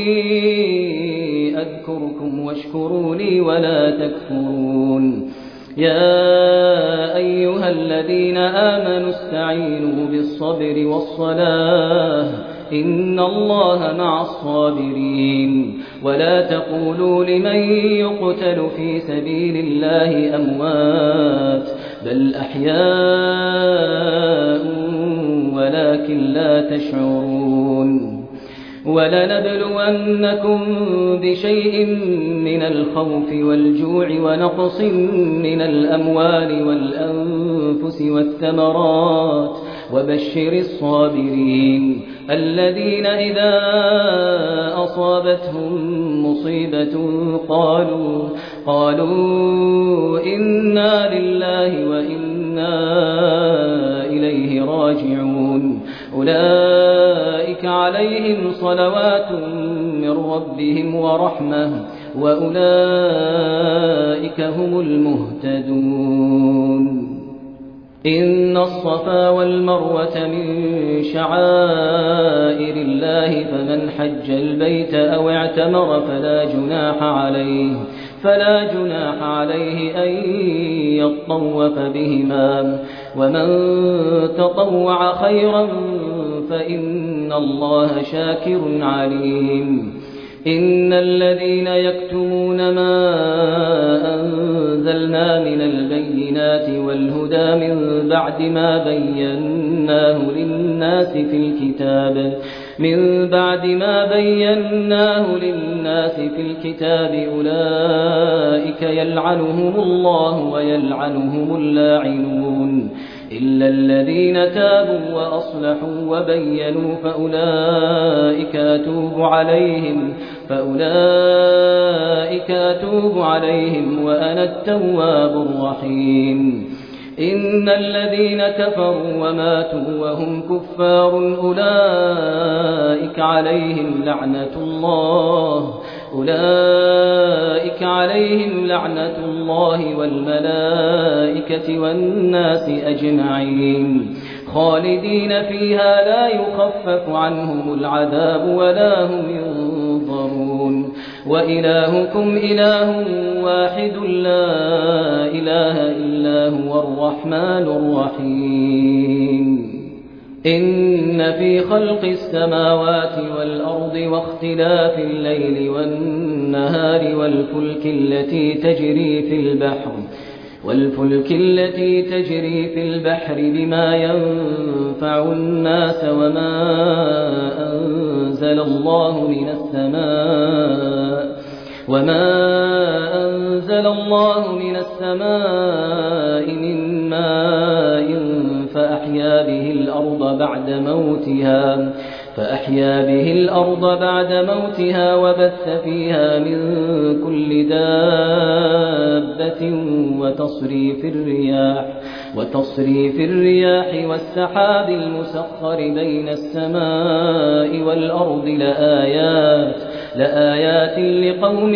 أذكركم واشكروا لي ولا تكفرون يا أيها الذين آمنوا استعينوا بالصبر والصلاة إن الله مع الصابرين ولا تقولوا لمن يقتل في سبيل الله أموات بل أحياء ولكن لا تشعرون ولنبلونكم بشيء من الخوف والجوع ونقص من الأموال والأنفس والثمرات وبشر الصابرين الذين إذا أصابتهم مصيبة قالوا قالوا إنا لله وإنا إليه راجعون أولئك عليهم صلوات من ربهم ورحمة وأولئك هم المهتدون إن الصفا والمروة من شعائر الله فمن حج البيت أو اعتمر فلا جناح عليه فلا جناح عليه أن يطوف بهما ومن تطوع خيرا فإن الله شاكر عليم إن الذين يكتمون ما أنزلنا من البينات والهدى من بعد ما بيناه للناس في الكتاب من بعد ما بيناه للناس في الكتاب أولئك يلعنهم الله ويلعنهم اللاعنون إلا الذين تابوا وأصلحوا وبينوا فأولئك أتوب عليهم فأولئك أتوب عليهم وأنا التواب الرحيم إن الذين كفروا وماتوا وهم كفار أولئك عليهم لعنة الله أولئك عليهم لعنة الله والملائكة والناس أجمعين خالدين فيها لا يخفف عنهم العذاب ولا هم ينظرون وإلهكم إله واحد لا إله إلا هو الرحمن الرحيم إن في خلق السماوات والأرض واختلاف الليل والنهار والفلك التي تجري في البحر والفلك التي تجري في البحر بما ينفع الناس وما أنزل الله من السماء وما أنزل الله من السماء من ماء فأحيا به الأرض بعد موتها فأحيا به الأرض بعد موتها وبث فيها من كل دابة وتصريف الرياح وتصريف الرياح والسحاب المسخر بين السماء والأرض لآيات لآيات لقوم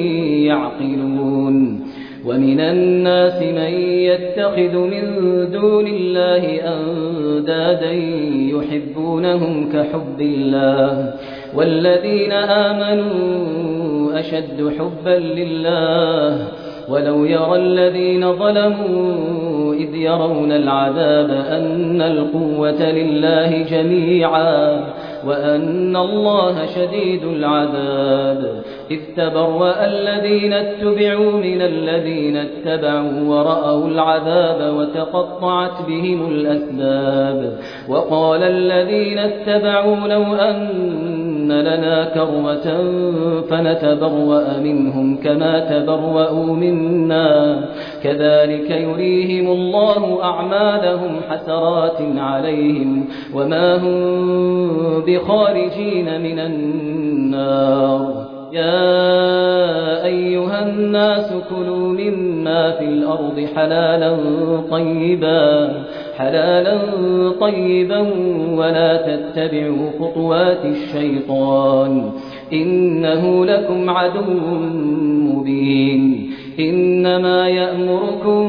يعقلون ومن الناس من يتخذ من دون الله أندادا يحبونهم كحب الله والذين آمنوا أشد حبا لله ولو يرى الذين ظلموا إذ يرون العذاب أن القوة لله جميعا وأن الله شديد العذاب إذ تبرأ الذين اتبعوا من الذين اتبعوا ورأوا العذاب وتقطعت بهم الأسباب وقال الذين اتبعوا لو أن لنا كرة فنتبرأ منهم كما تبرأوا منا كذلك يريهم الله أعمالهم حسرات عليهم وما هم بخارجين من النار يا أيها الناس كلوا مما في الأرض حلالا طيبا حلالا طيبا ولا تتبعوا خطوات الشيطان إنه لكم عدو مبين إنما يأمركم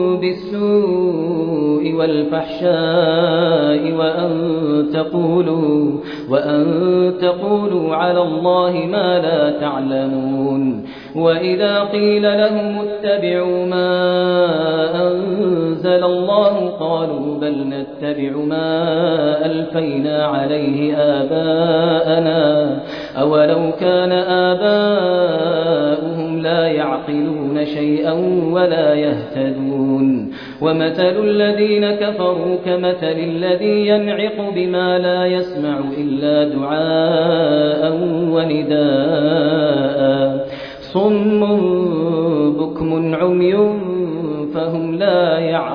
بالسوء والفحشاء وأن تقولوا وأن تقولوا على الله ما لا تعلمون وإذا قيل لهم اتبعوا ما أنزل الله قالوا بل نتبع ما ألفينا عليه آباءنا أولو كان آباؤهم لا يعقلون شيئا ولا يهتدون ومثل الذين كفروا كمثل الذي ينعق بما لا يسمع إلا دعاء ونداء صم بكم عمي فهم لا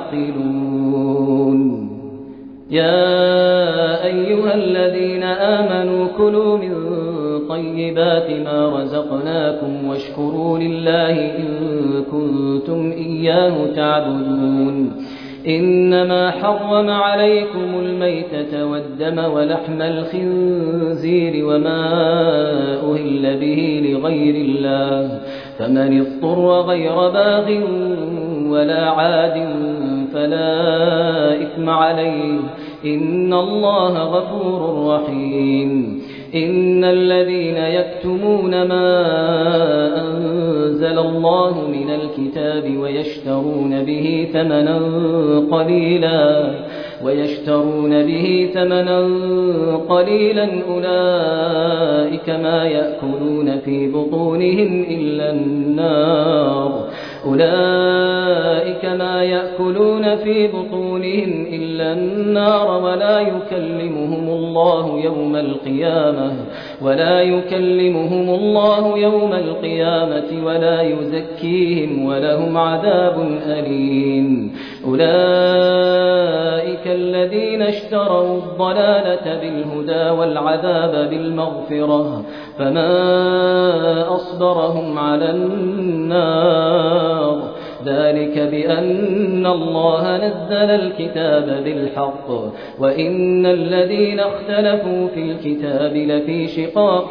يعقلون يا أيها الذين آمنوا كلوا من طيبات ما رزقناكم واشكروا لله إن كنتم إياه تعبدون إنما حرم عليكم الميتة والدم ولحم الخنزير وما أهل به لغير الله فمن اضطر غير باغ ولا عاد فلا إثم عليه إن الله غفور رحيم إن الذين يكتمون ما أنزل الله من الكتاب ويشترون به ثمنا قليلا ويشترون به ثمنا قليلا أولئك ما يأكلون في بطونهم إلا النار أولئك ما يأكلون في بطونهم إلا النار ولا يكلمهم الله يوم القيامة ولا يكلمهم الله يوم القيامة ولا يزكيهم ولهم عذاب أليم أولئك الذين اشتروا الضلالة بالهدى والعذاب بالمغفرة فما أصبرهم على النار ذلك بأن الله نزل الكتاب بالحق وإن الذين اختلفوا في الكتاب لفي شقاق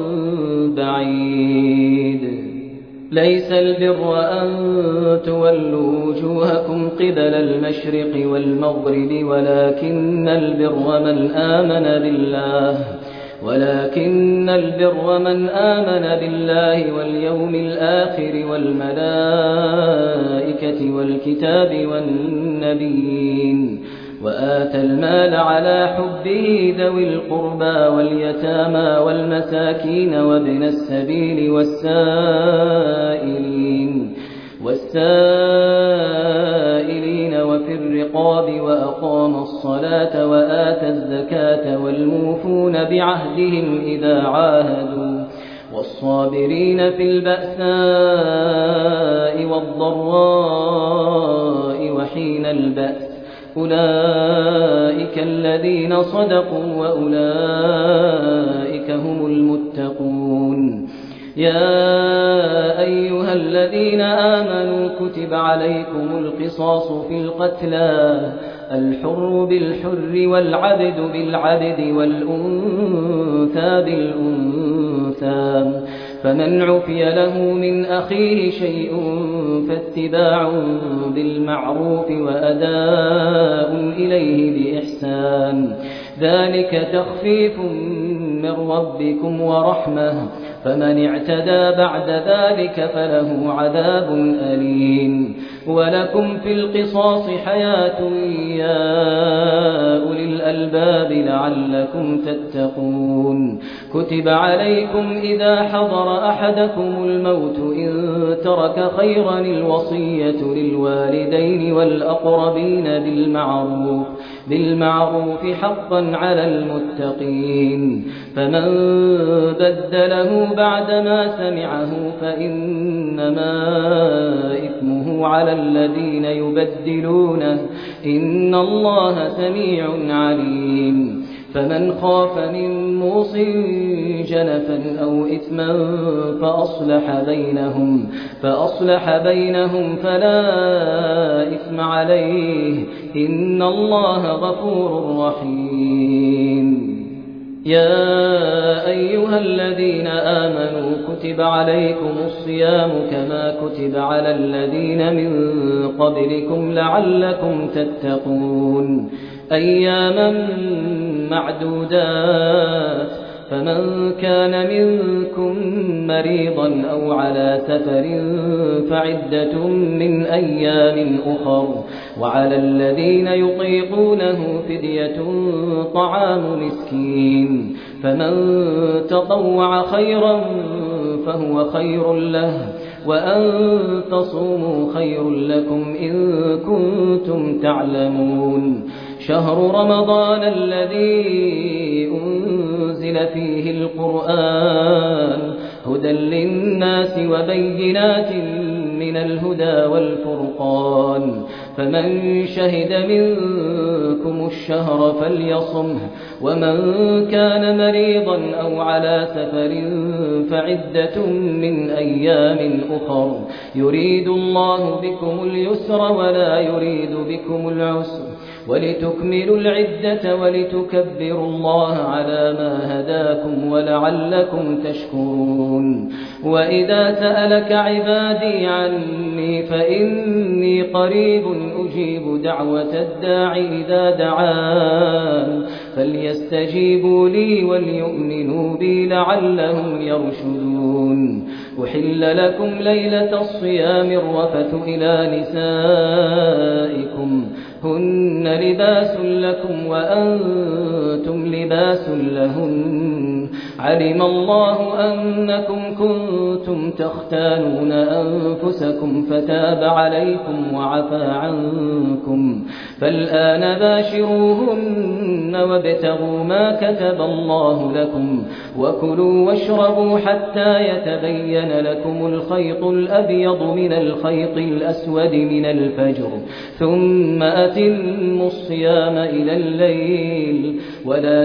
بعيد ليس البر أن تولوا وجوهكم قبل المشرق والمغرب ولكن البر من آمن بالله ولكن البر من آمن بالله واليوم الآخر والملائكة والكتاب والنبيين وآتى المال على حبه ذوي القربى واليتامى والمساكين وابن السبيل والسائلين والسائلين وفي الرقاب وأقام الصلاة وآتى الزكاة والموفون بعهدهم إذا عاهدوا والصابرين في البأساء والضراء وحين البأس أولئك الذين صدقوا وأولئك هم المتقون يا أيها الذين آمنوا كتب عليكم القصاص في القتلى الحر بالحر والعبد بالعبد والأنثى بالأنثى فمن عفي له من أخيه شيء فاتباع بالمعروف وأداء إليه بإحسان ذلك تخفيف من ربكم ورحمة فمن اعتدى بعد ذلك فله عذاب أليم ولكم في القصاص حياة يا أولي الألباب لعلكم تتقون كتب عليكم إذا حضر أحدكم الموت إن ترك خيرا الوصية للوالدين والأقربين بالمعروف بالمعروف حقا على المتقين فمن بدله بعدما سمعه فإنما إثمه على الذين يبدلونه إن الله سميع عليم فمن خاف من موص جنفا أو إثما فأصلح بينهم, فأصلح بينهم فلا إثم عليه إن الله غفور رحيم. يا أيها الذين آمنوا كتب عليكم الصيام كما كتب على الذين من قبلكم لعلكم تتقون أياما معدودات فمن كان منكم مريضا أو على سفر فعدة من أيام أخر وعلى الذين يطيقونه فدية طعام مسكين فمن تطوع خيرا فهو خير له وأن تصوموا خير لكم إن كنتم تعلمون. شهر رمضان الذي أنزل فيه القرآن هدى للناس وبينات من الهدى والفرقان فمن شهد منكم الشهر فليصمه ومن كان مريضا أو على سفر فعدة من أيام أخر يريد الله بكم اليسر ولا يريد بكم العسر ولتكملوا العدة ولتكبروا الله على ما هداكم ولعلكم تشكرون. وإذا سألك عبادي عني فإني قريب أجيب دعوة الداع إذا دعان فليستجيبوا لي وليؤمنوا بي لعلهم يرشدون. أحل لكم ليلة الصيام الرفث إلى نسائكم هن لباس لكم وأنتم لباس لهن علم الله أنكم كنتم تختانون أنفسكم فتاب عليكم وعفى عنكم فالآن باشروهن وابتغوا ما كتب الله لكم وكلوا واشربوا حتى يتبين لكم الخيط الأبيض من الخيط الأسود من الفجر ثم أتموا الصيام إلى الليل ولا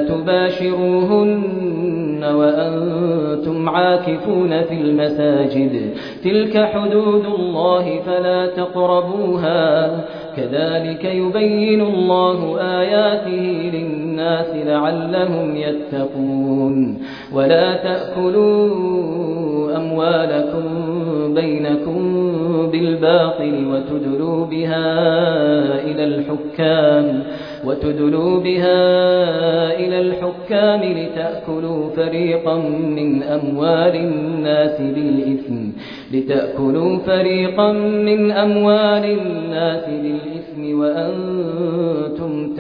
تباشروهن وأنتم عاكفون في المساجد تلك حدود الله فلا تقربوها كذلك يبين الله آياته للناس لعلهم يتقون. ولا تأكلوا أموالكم بينكم بالباطل وتدلوا بها إلى الحكام وتدلوا بها إلى الحكام لتأكلوا فريقا من أموال الناس بالإثم لتأكلوا فريقا من أموال الناس بالإثم وأنتم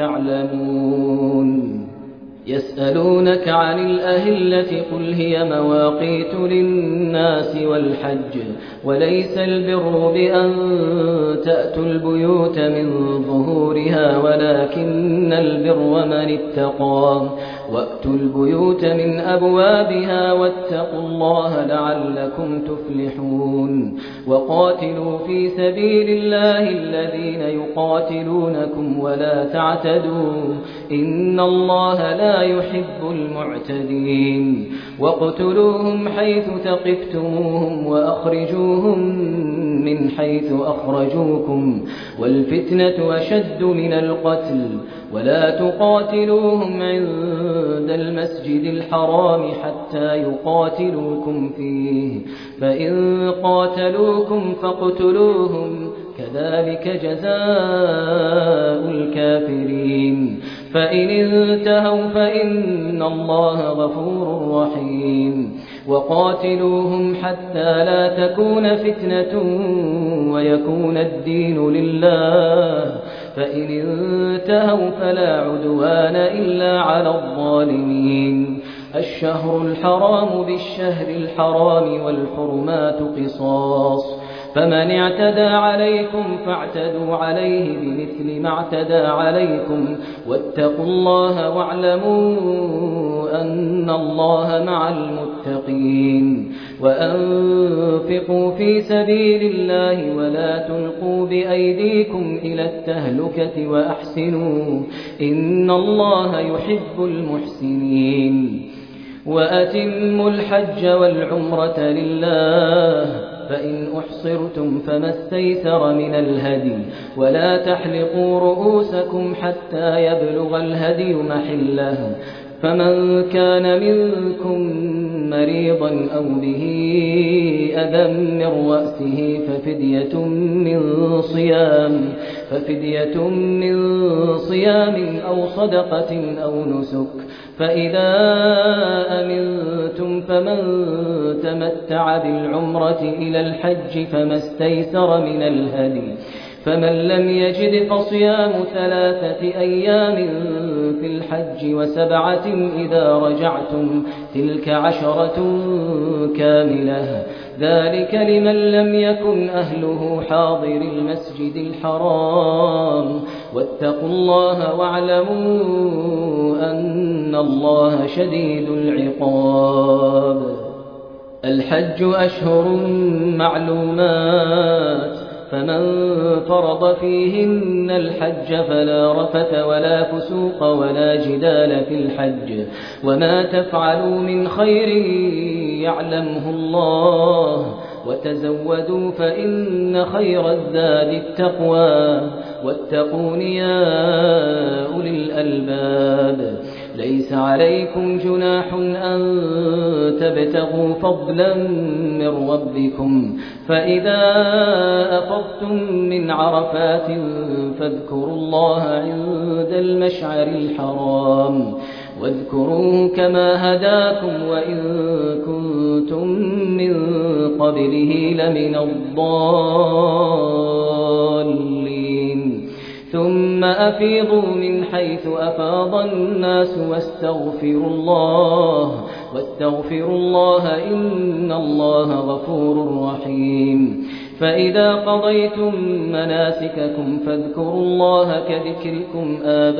تعلمون. يسألونك عن الأهلة قل هي مواقيت للناس والحج وليس البر بأن تأتوا البيوت من ظهورها ولكن البر من اتقى وأتوا البيوت من أبوابها واتقوا الله لعلكم تفلحون. وقاتلوا في سبيل الله الذين يقاتلونكم ولا تعتدوا إن الله لا يحب المعتدين. واقتلوهم حيث ثقفتموهم وأخرجوهم من حيث أخرجوكم والفتنة أشد من القتل ولا تقاتلوهم عند المسجد الحرام حتى يقاتلوكم فيه فإن قاتلوكم فاقتلوهم كذلك جزاء الكافرين. فإن انتهوا فإن الله غفور رحيم. وقاتلوهم حتى لا تكون فتنة ويكون الدين لله فإن انتهوا فلا عدوان إلا على الظالمين. الشهر الحرام بالشهر الحرام والحرمات قصاص فمن اعتدى عليكم فاعتدوا عليه بمثل ما اعتدى عليكم واتقوا الله واعلموا أن الله مع المتقين. وأنفقوا في سبيل الله ولا تلقوا بأيديكم إلى التهلكة وأحسنوا إن الله يحب المحسنين. وأتموا الحج والعمرة لله فإن أحصرتم فما استيسر من الهدي ولا تحلقوا رؤوسكم حتى يبلغ الهدي محله فمن كان منكم مريضا أو به أذى من رأسه ففدية من صيام ففدية من صيام أو صدقة أو نسك فإذا أمنتم فمن تمتع بالعمرة إلى الحج فما استيسر من الهدي فمن لم يجد فصيام ثلاثة أيام في الحج وسبعة إذا رجعتم تلك عشرة كاملة ذلك لمن لم يكن أهله حاضر المسجد الحرام واتقوا الله واعلموا أن الله شديد العقاب. الحج أشهر معلومات فمن فرض فيهن الحج فلا رفث ولا فسوق ولا جدال في الحج وما تفعلوا من خير يعلمه الله وتزودوا فإن خير الزاد التقوى واتقون يا أولي الألباب. ليس عليكم جناح أن تبتغوا فضلا من ربكم فإذا أفضتم من عرفات فاذكروا الله عند المشعر الحرام واذكروه كما هداكم وإن كنتم من قبله لمن الضالين ثم أفيضوا من حيث أفاض الناس واستغفروا الله واستغفروا الله إن الله غفور رحيم. فإذا قضيتم مناسككم فاذكروا الله كذكركم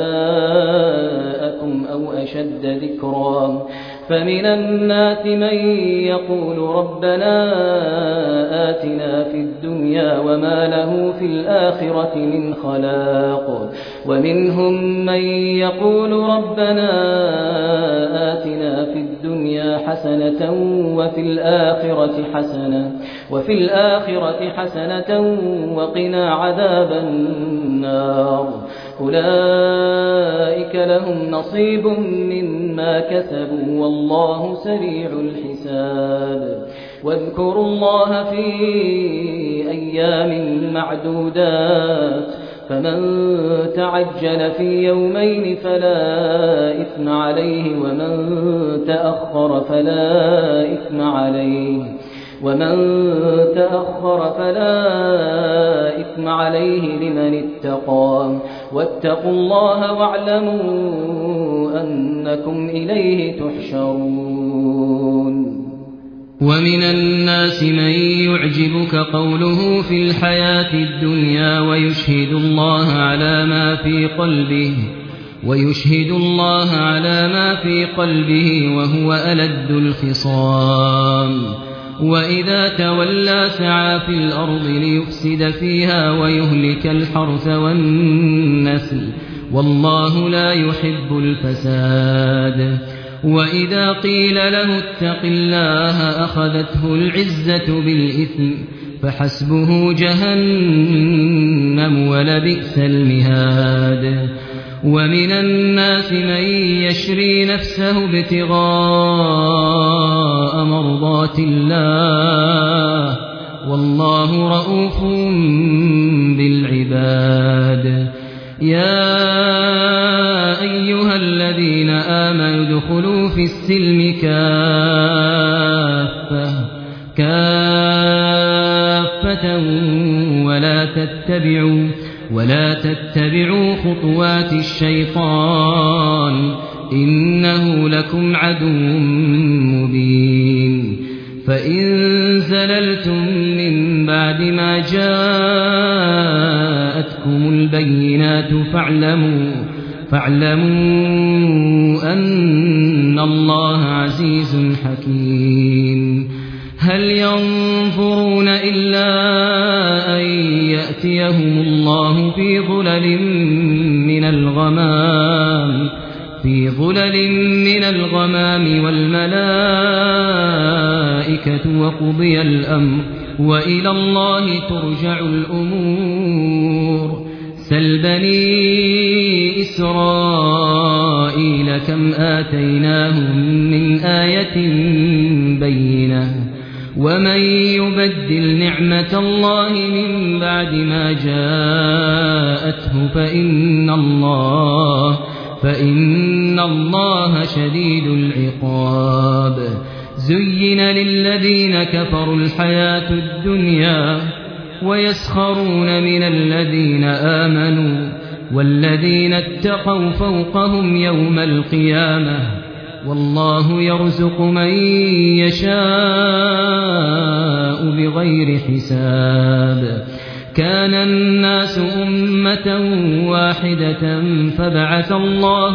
آباءكم أو أشد ذكرا فمن الناس من يقول ربنا آتنا في الدنيا وما له في الآخرة من خلاق ومنهم من يقول ربنا آتنا في الدنيا حسنة وفي الآخرة حسنة وفي الآخرة حسنة وقنا عذاب النار أولئك لهم نصيب مما كسبوا والله سريع الحساب. واذكروا الله في أيام معدودات فمن تعجل في يومين فلا إثم عليه ومن تأخر فلا إثم عليه ومن تأخر فلا إثم عليه لمن اتقى واتقوا الله واعلموا أنكم إليه تحشرون. ومن الناس من يعجبك قوله في الحياة الدنيا ويشهد الله على ما في قلبه ويشهد الله على ما في قلبه وهو ألد الخصام وإذا تولى سعى في الأرض ليفسد فيها ويهلك الحرث والنسل والله لا يحب الفساد. وإذا قيل له اتق الله أخذته العزة بالإثم فحسبه جهنم ولبئس المهاد. ومن الناس من يشري نفسه ابتغاء مرضات الله والله رؤوف بالعباد. يا أيها الذين آمنوا ادخلوا في السلم كافة كافة ولا تتبعوا ولا تتبعوا خطوات الشيطان إنه لكم عدو مبين. فإن زللتم من بعد ما جاءتكم البينات فاعلموا فاعلموا أن الله عزيز حكيم. هل ينظرون إلا أن يأتيهم الله في ظلل من الغمام في ظلل من الغمام والملائكة وقضي الأمر وإلى الله ترجع الأمور سل بني إسرائيل كم آتيناهم من آية بينة ومن يبدل نعمة الله من بعد ما جاءته فإن الله فإن الله شديد العقاب زين للذين كفروا الحياة الدنيا ويسخرون من الذين آمنوا والذين اتقوا فوقهم يوم القيامة والله يرزق من يشاء بغير حساب كان الناس أمة واحدة فبعث الله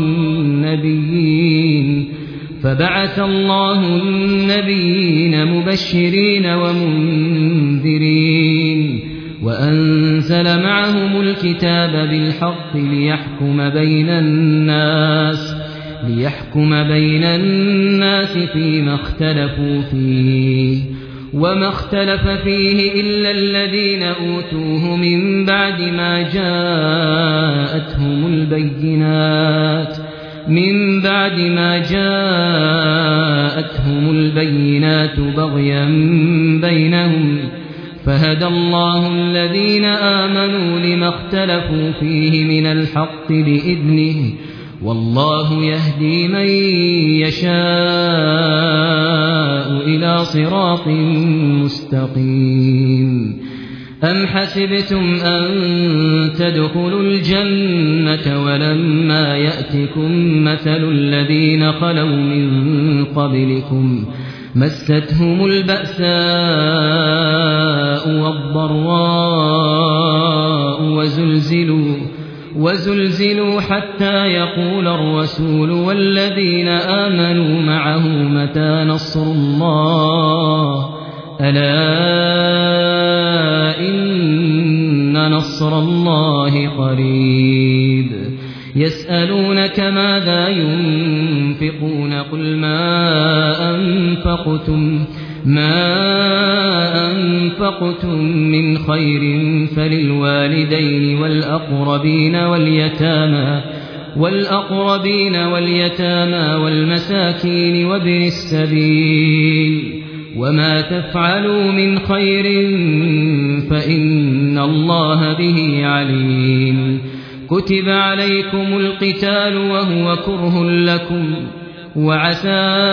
النبيين فبعث الله النبيين مبشرين ومنذرين وأنزل معهم الكتاب بالحق ليحكم بين الناس ليحكم بين الناس فيما اختلفوا فيه وما اختلف فيه إلا الذين أوتوه من بعد ما جاءتهم البينات من بعد ما جاءتهم البينات بغيا بينهم فهدى الله الذين آمنوا لما اختلفوا فيه من الحق بإذنه والله يهدي من يشاء إلى صراط مستقيم أم حسبتم أن تدخلوا الجنة ولما يأتكم مثل الذين خلوا من قبلكم مستهم البأساء والضراء وزلزلوا وزلزلوا حتى يقول الرسول والذين آمنوا معه متى نصر الله ألا إن نصر الله قريب يسألونك ماذا ينفقون قل ما أنفقتم ما أنفقتم من خير فللوالدين والأقربين واليتامى والأقربين واليتامى والمساكين وابن السبيل وما تفعلوا من خير فإن الله به عليم كتب عليكم القتال وهو كره لكم وعسى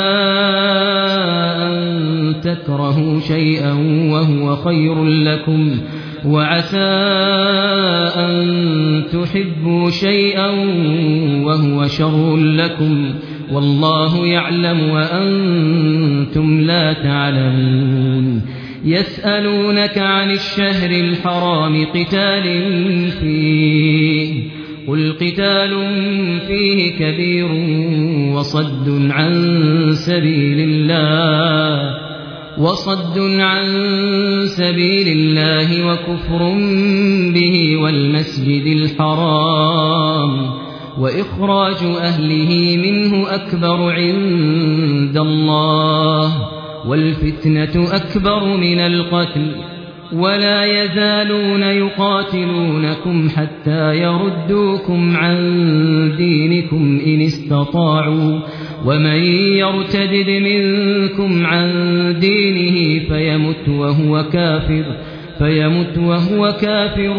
أن تكرهوا شيئا وهو خير لكم وعسى أن تحبوا شيئا وهو شر لكم والله يعلم وأنتم لا تعلمون يسألونك عن الشهر الحرام قتال فيه قل قتال فيه كبير وصد عن سبيل الله وصد عن سبيل الله وكفر به والمسجد الحرام وإخراج أهله منه أكبر عند الله والفتنة أكبر من القتل ولا يزالون يقاتلونكم حتى يردوكم عن دينكم إن استطاعوا ومن يرتدد منكم عن دينه فيمت وهو كافر فيمت وهو كافر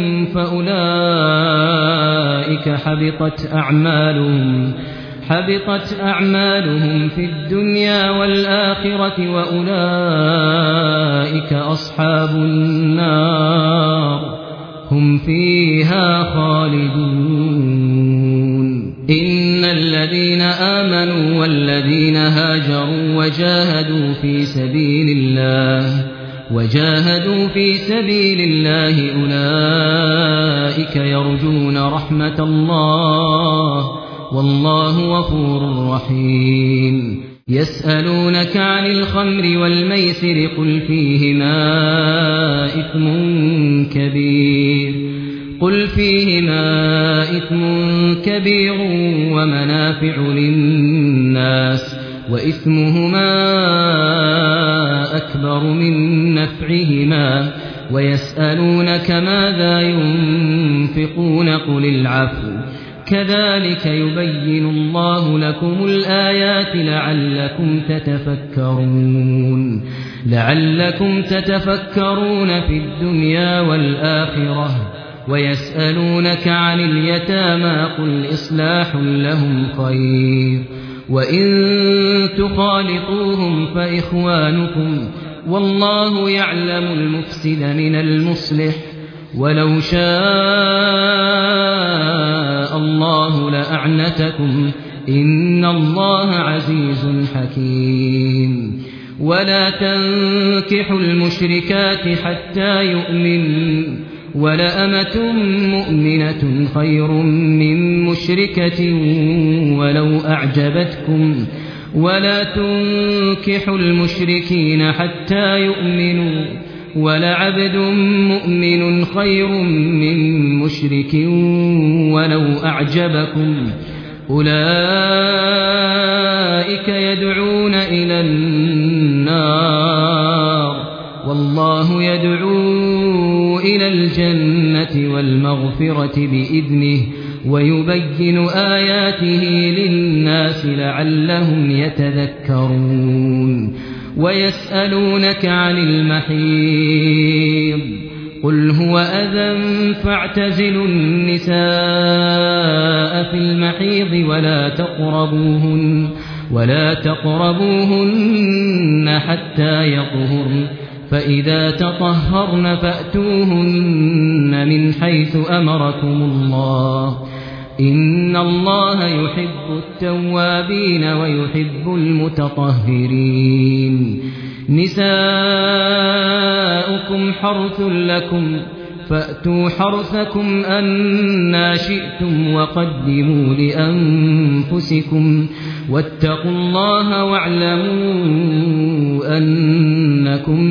فأولئك حبطت أعمالهم حبطت أعمالهم في الدنيا والآخرة وأولئك أصحاب النار هم فيها خالدون إن الذين آمنوا والذين هاجروا وجاهدوا في سبيل الله وجاهدوا في سبيل الله أولئك يرجون رحمة الله والله غفور رحيم يسألونك عن الخمر والميسر قل فيهما إثم كبير قل فيهما إثم كبير ومنافع للناس وإثمهما أكبر من نفعهما ويسألونك ماذا ينفقون قل العفو كذلك يبين الله لكم الآيات لعلكم تتفكرون لعلكم تتفكرون في الدنيا والآخرة ويسألونك عن اليتامى قل إصلاح لهم خير وإن تخالطوهم فإخوانكم والله يعلم المفسد من المصلح ولو شاء الله لأعنتكم إن الله عزيز حكيم ولا تنكحوا المشركات حتى يؤمنوا ولأمة مؤمنة خير من مشركة ولو أعجبتكم ولا تنكحوا المشركين حتى يؤمنوا ولعبد مؤمن خير من مشرك ولو أعجبكم أولئك يدعون إلى النار والله يدعو إلى الجنة والمغفرة بإذنه ويبين آياته للناس لعلهم يتذكرون ويسألونك عن المحيض قل هو أذى فاعتزلوا النساء في المحيض ولا تقربوهن ولا تقربوهن حتى يطهرن فإذا تطهرن فأتوهن من حيث أمركم الله إن الله يحب التوابين ويحب المتطهرين نساؤكم حرث لكم فأتوا حرثكم أنى شئتم وقدموا لأنفسكم واتقوا الله واعلموا أنكم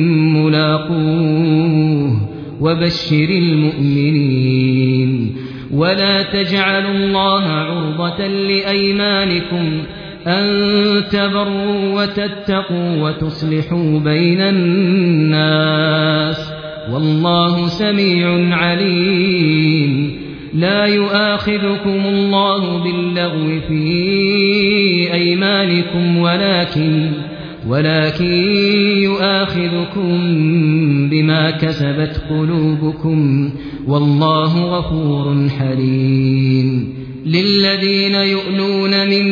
ملاقوه وبشر المؤمنين ولا تجعلوا الله عرضة لأيمانكم أن تبروا وتتقوا وتصلحوا بين الناس والله سميع عليم لا يؤاخذكم الله باللغو في أيمانكم ولكن ولكن يؤاخذكم بما كسبت قلوبكم والله غفور حليم للذين يؤلون من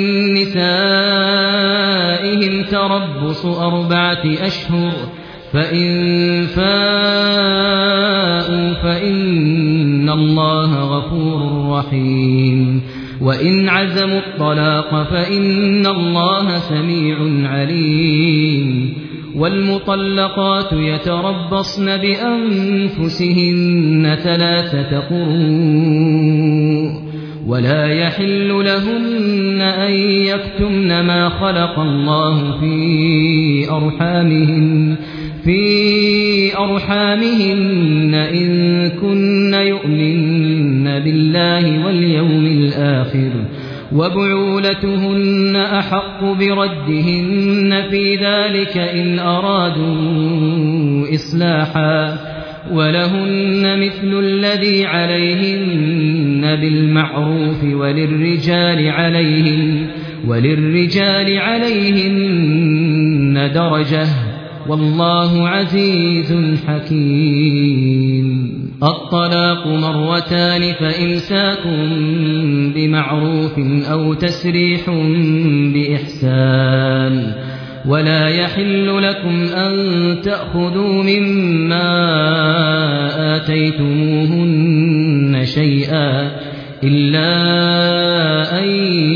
نسائهم تربص أربعة أشهر فإن فاءوا فإن الله غفور رحيم وإن عزموا الطلاق فإن الله سميع عليم والمطلقات يتربصن بأنفسهن ثلاثة قروء ولا يحل لهن أن يكتمن ما خلق الله في أرحامهن في أرحامهن إن كن يؤمن بالله واليوم الآخر وبعولتهن أحق بردهن في ذلك إن أرادوا إصلاحا ولهن مثل الذي عليهن بالمعروف وللرجال عليهن وللرجال عليهن درجة والله عزيز حكيم الطلاق مرتان فإمساك بمعروف أو تسريح بإحسان ولا يحل لكم أن تأخذوا مما آتيتموهن شيئا إلا أن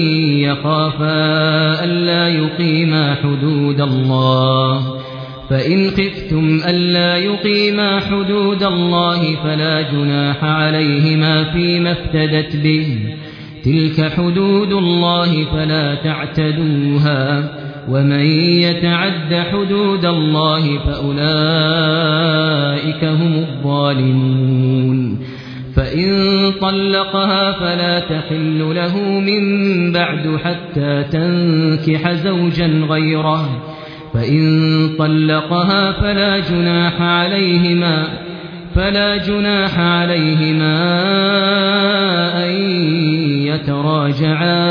يخافا ألا يقيما حدود الله فإن خفتم ألا يقيما حدود الله فلا جناح عليهما فيما افتدت به تلك حدود الله فلا تعتدوها ومن يتعد حدود الله فأولئك هم الظالمون فإن طلقها فلا تحل له من بعد حتى تنكح زوجا غيره فإن طلقها فلا جناح عليهما فلا جناح عليهما أن يتراجعا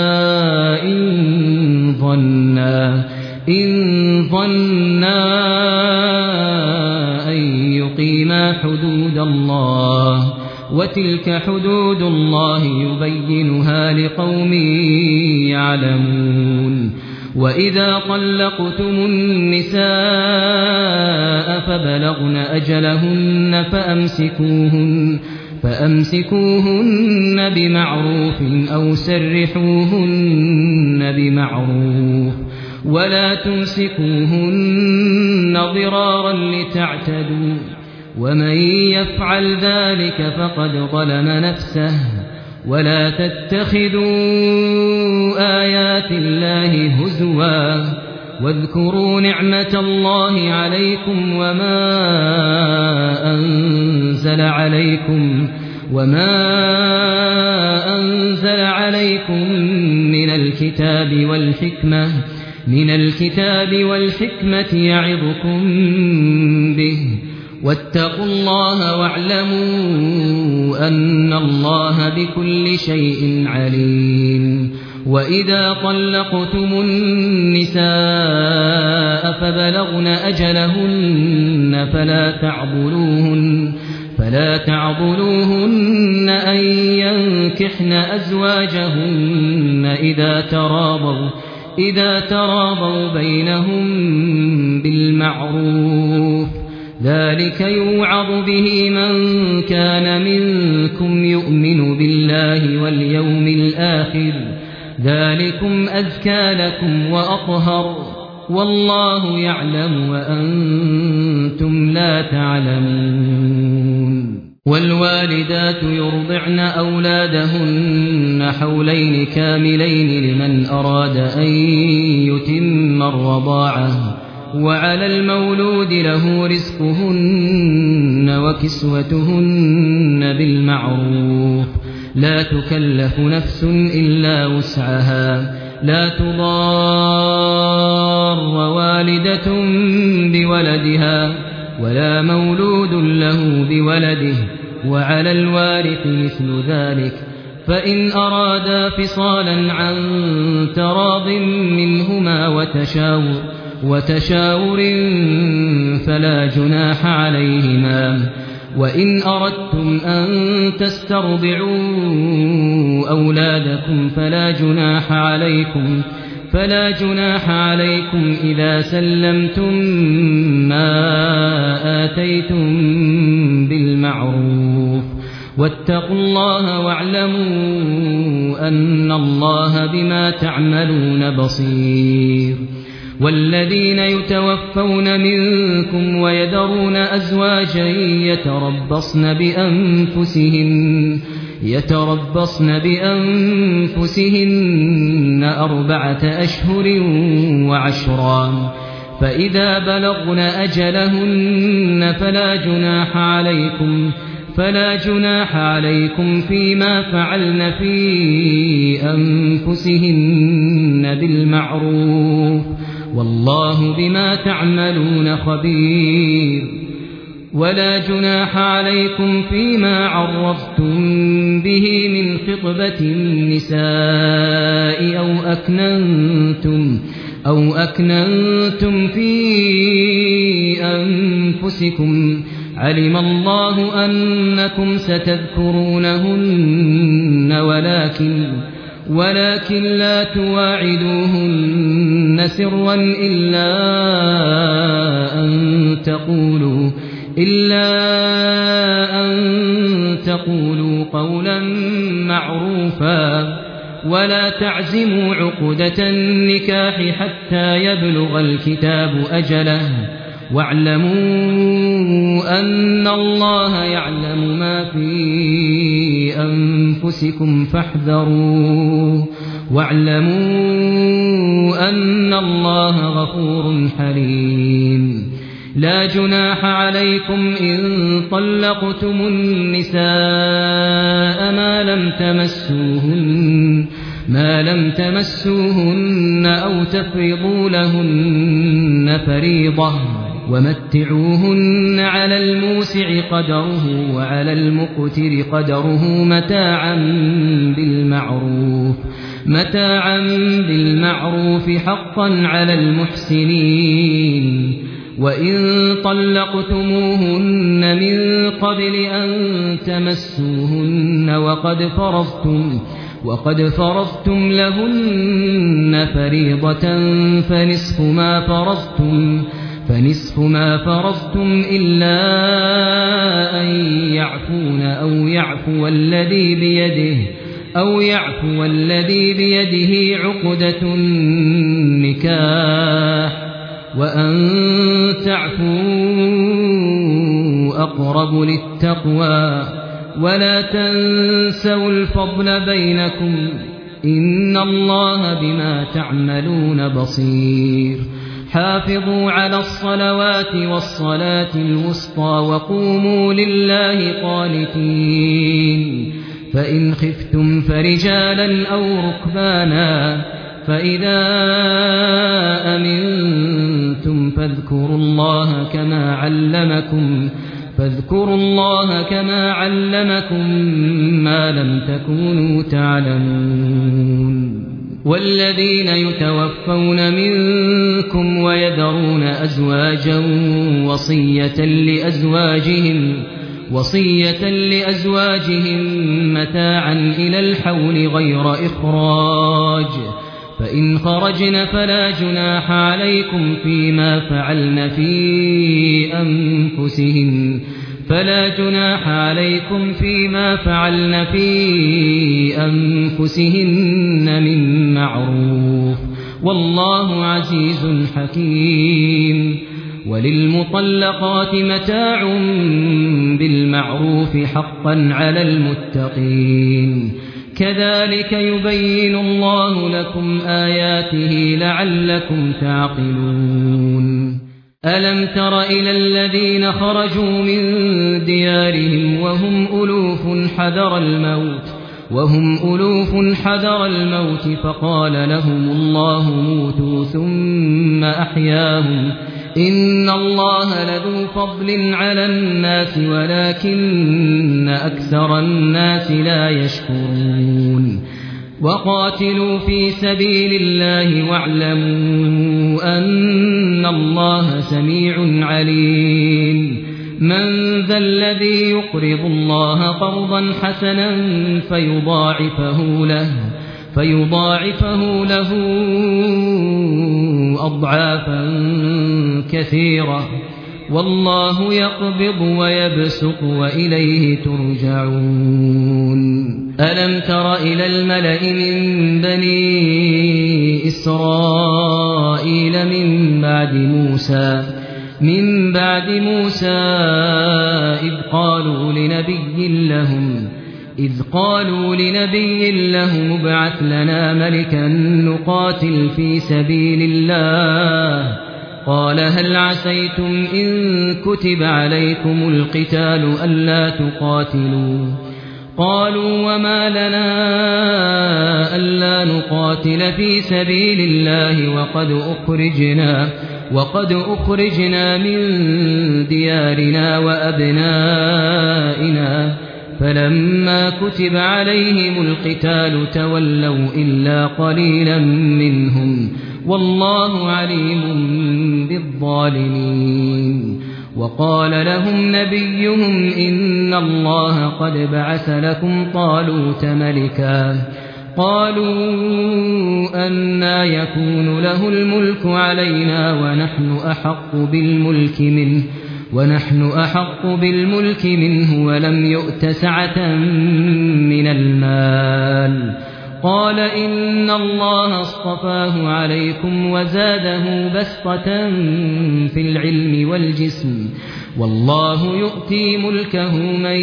إن ظنا إن ظنا أن يقيما حدود الله وتلك حدود الله يبينها لقوم يعلمون وإذا طلقتم النساء فبلغن أجلهن فأمسكوهن فأمسكوهن بمعروف أو سرحوهن بمعروف ولا تمسكوهن ضرارا لتعتدوا ومن يفعل ذلك فقد ظلم نفسه ولا تتخذوا آيات الله هزوا واذكروا نعمة الله عليكم وما أنزل عليكم وما أنزل عليكم من الكتاب والحكمة من الكتاب والحكمة يعظكم به واتقوا الله واعلموا أن الله بكل شيء عليم وإذا طلقتم النساء فبلغن أجلهن فلا تعضلوهن فلا تعضلوهن أن ينكحن أزواجهن إذا تراضوا إذا تراضوا بينهم بالمعروف ذلك يوعظ به من كان منكم يؤمن بالله واليوم الآخر ذلكم أزكى لكم وأطهر والله يعلم وأنتم لا تعلمون والوالدات يرضعن أولادهن حولين كاملين لمن أراد أن يتم الرضاعة وعلى المولود له رزقهن وكسوتهن بالمعروف لا تكلف نفس إلا وسعها لا تضار والدة بولدها ولا مولود له بولده وعلى الوارث مثل ذلك فإن أرادا فصالا عن تراض منهما وتشاور وتشاور فلا جناح عليهما وإن أردتم أن تسترضعوا أولادكم فلا جناح عليكم فلا جناح عليكم إذا سلمتم ما آتيتم بالمعروف واتقوا الله واعلموا أن الله بما تعملون بصير والذين يتوفون منكم ويذرون أزواجا يتربصن بأنفسهن يتربصن بأنفسهن أربعة أشهر وعشرا فإذا بلغن أجلهن فلا جناح عليكم فلا جناح عليكم فيما فعلن في أنفسهن بالمعروف والله بما تعملون خبير ولا جناح عليكم فيما عرضتم به من خطبة النساء أو أكننتم أو أكننتم في أنفسكم علم الله أنكم ستذكرونهن ولكن ولكن لا تواعدوهن سرا إلا أن تقولوا إلا أن تقولوا قولا معروفا ولا تعزموا عقدة النكاح حتى يبلغ الكتاب أجله واعلموا أن الله يعلم ما في أنفسكم فاحذروه واعلموا أن الله غفور حليم لا جناح عليكم إن طلقتم النساء ما لم تمسوهن ما لم تمسوهن أو تفرضوا لهن فريضة ومتعوهن على الموسع قدره وعلى المقتر قدره متاعا بالمعروف متاعا بالمعروف حقا على المحسنين وإن طلقتموهن من قبل أن تمسوهن وقد فرضتم وقد فرضتم لهن فريضة فنصف ما فرضتم فنصف ما فرضتم إلا أن يعفون أو يعفو الذي بيده أو يعفو الذي بيده عقدة النكاح وأن تعفوا أقرب للتقوى ولا تنسوا الفضل بينكم إن الله بما تعملون بصير حافظوا على الصلوات والصلاة الوسطى وقوموا لله قانتين فإن خفتم فرجالا أو ركبانا فإذا أمنتم فاذكروا الله كما علمكم فاذكروا الله كما علمكم ما لم تكونوا تعلمون والذين يتوفون منكم ويذرون أزواجا وصية لأزواجهم وصية لأزواجهم متاعا إلى الحول غير إخراج فإن خرجن فلا جناح عليكم فيما فعلن في أنفسهن فلا جناح عليكم فيما فعلن في أنفسهن من معروف والله عزيز حكيم وللمطلقات متاع بالمعروف حقا على المتقين كذلك يبين الله لكم آياته لعلكم تعقلون ألم تر إلى الذين خرجوا من ديارهم وهم ألوف حذر الموت وهم ألوف حذر الموت فقال لهم الله موتوا ثم أحياهم إن الله لذو فضل على الناس ولكن أكثر الناس لا يشكرون وقاتلوا في سبيل الله واعلموا أن الله سميع عليم من ذا الذي يقرض الله قرضا حسنا فيضاعفه له فيضاعفه له أضعافا كثيرة والله يقبض ويبسط وإليه ترجعون ألم تر إلى الملأ من بني إسرائيل من بعد موسى من بعد موسى إذ قالوا لنبي لهم إذ قالوا لنبي لهم ابعث لنا ملكا نقاتل في سبيل الله قال هل عسيتم إن كتب عليكم القتال ألا تقاتلوا قالوا وما لنا ألا نقاتل في سبيل الله وقد أخرجنا وقد أخرجنا من ديارنا وأبنائنا فلما كتب عليهم القتال تولوا إلا قليلا منهم والله عليم بالظالمين وقال لهم نبيهم إن الله قد بعث لكم طالوت ملكا قالوا أنى يكون له الملك علينا ونحن أحق بالملك منه ونحن أحق بالملك منه ولم يؤت سعة من المال قال إن الله اصطفاه عليكم وزاده بسطة في العلم والجسم والله يؤتي ملكه من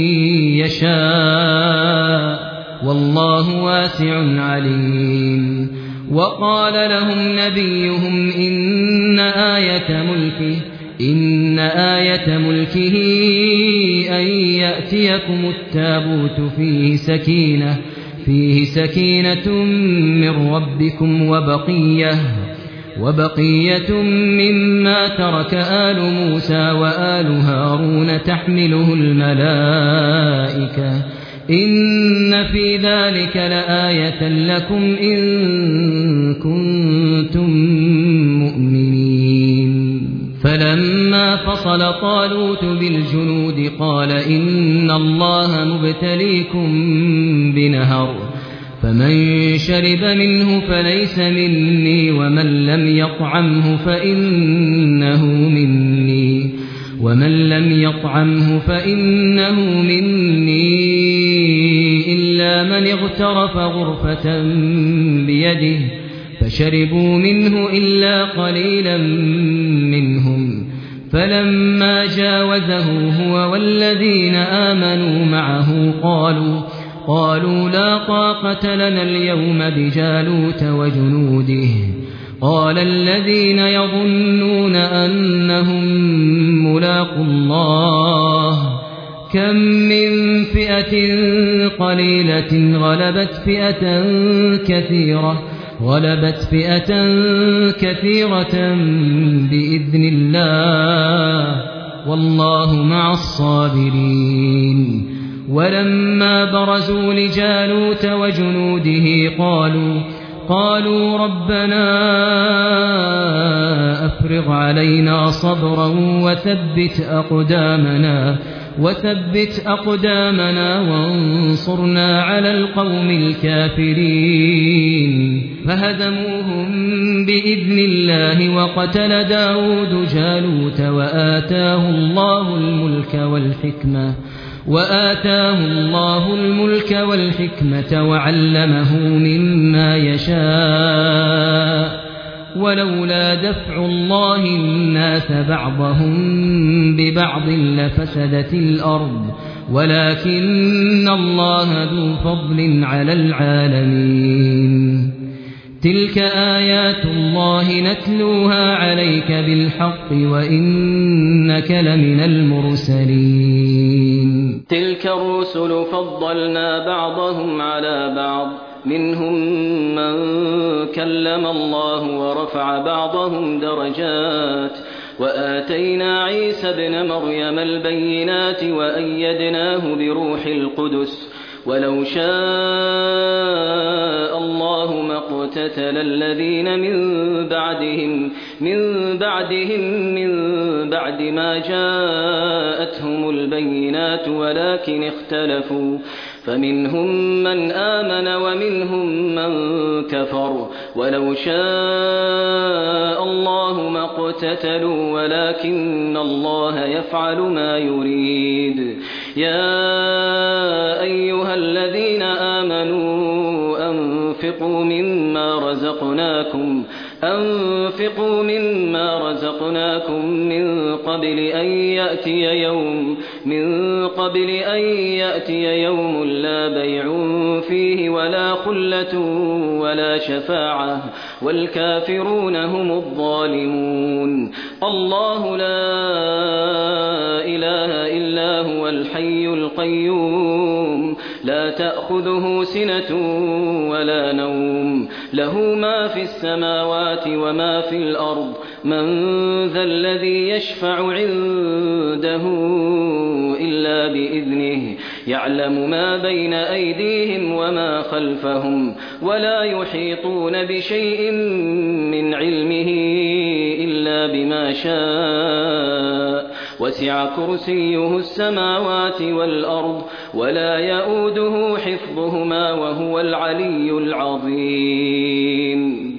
يشاء والله واسع عليم وقال لهم نبيهم إن آية ملكه إن آية ملكه أن يأتيكم التابوت فيه سكينة فيه سكينة من ربكم وبقية وبقية مما ترك آل موسى وآل هارون تحمله الملائكة إن في ذلك لآية لكم إن كنتم مؤمنين. فلما فصل طالوت بالجنود قال إن الله مبتليكم بنهر فمن شرب منه فليس مني ومن لم يطعمه فإنه مني ومن لم يطعمه فإنه مني إلا من اغترف غرفة بيده فشربوا منه إلا قليلا منهم. فلما جاوزه هو والذين آمنوا معه قالوا قالوا لا طاقة لنا اليوم بجالوت وجنوده. قال الذين يظنون أنهم ملاقوا الله كم من فئة قليلة غلبت فئة كثيرة غلبت فئة كثيرة بإذن الله والله مع الصابرين. ولما برزوا لجالوت وجنوده قالوا قالوا ربنا أفرغ علينا صبرا وثبت أقدامنا وثبت أقدامنا وانصرنا على القوم الكافرين. فهزموهم بإذن الله وقتل داود جالوت وآتاه الله الملك والحكمة وآتاه الله الملك والحكمة وعلمه مما يشاء ولولا دفع الله الناس بعضهم ببعض لفسدت الأرض ولكن الله ذو فضل على العالمين. تلك آيات الله نتلوها عليك بالحق وإنك لمن المرسلين. تلك الرسل فضلنا بعضهم على بعض منهم من كلم الله ورفع بعضهم درجات وآتينا عيسى ابن مريم البينات وأيدناه بروح القدس ولو شاء الله ما اقتتل الذين من بعدهم من بعدهم من بعد ما جاءتهم البينات ولكن اختلفوا فمنهم من آمن ومنهم من كفر ولو شاء الله ما اقتتلوا ولكن الله يفعل ما يريد. يا أيها الذين آمنوا أنفقوا مما رزقناكم أنفقوا مما رزقناكم من قبل أن يأتي يوم من قبل أن يأتي يوم لا بيع فيه ولا خلة ولا شفاعة والكافرون هم الظالمون. الله لا إله إلا هو الحي القيوم لا تأخذه سنة ولا نوم له ما في السماوات وما في الأرض من ذا الذي يشفع عنده إلا بإذنه يعلم ما بين أيديهم وما خلفهم ولا يحيطون بشيء من علمه إلا بما شاء وسع كرسيه السماوات والأرض ولا يؤوده حفظهما وهو العلي العظيم.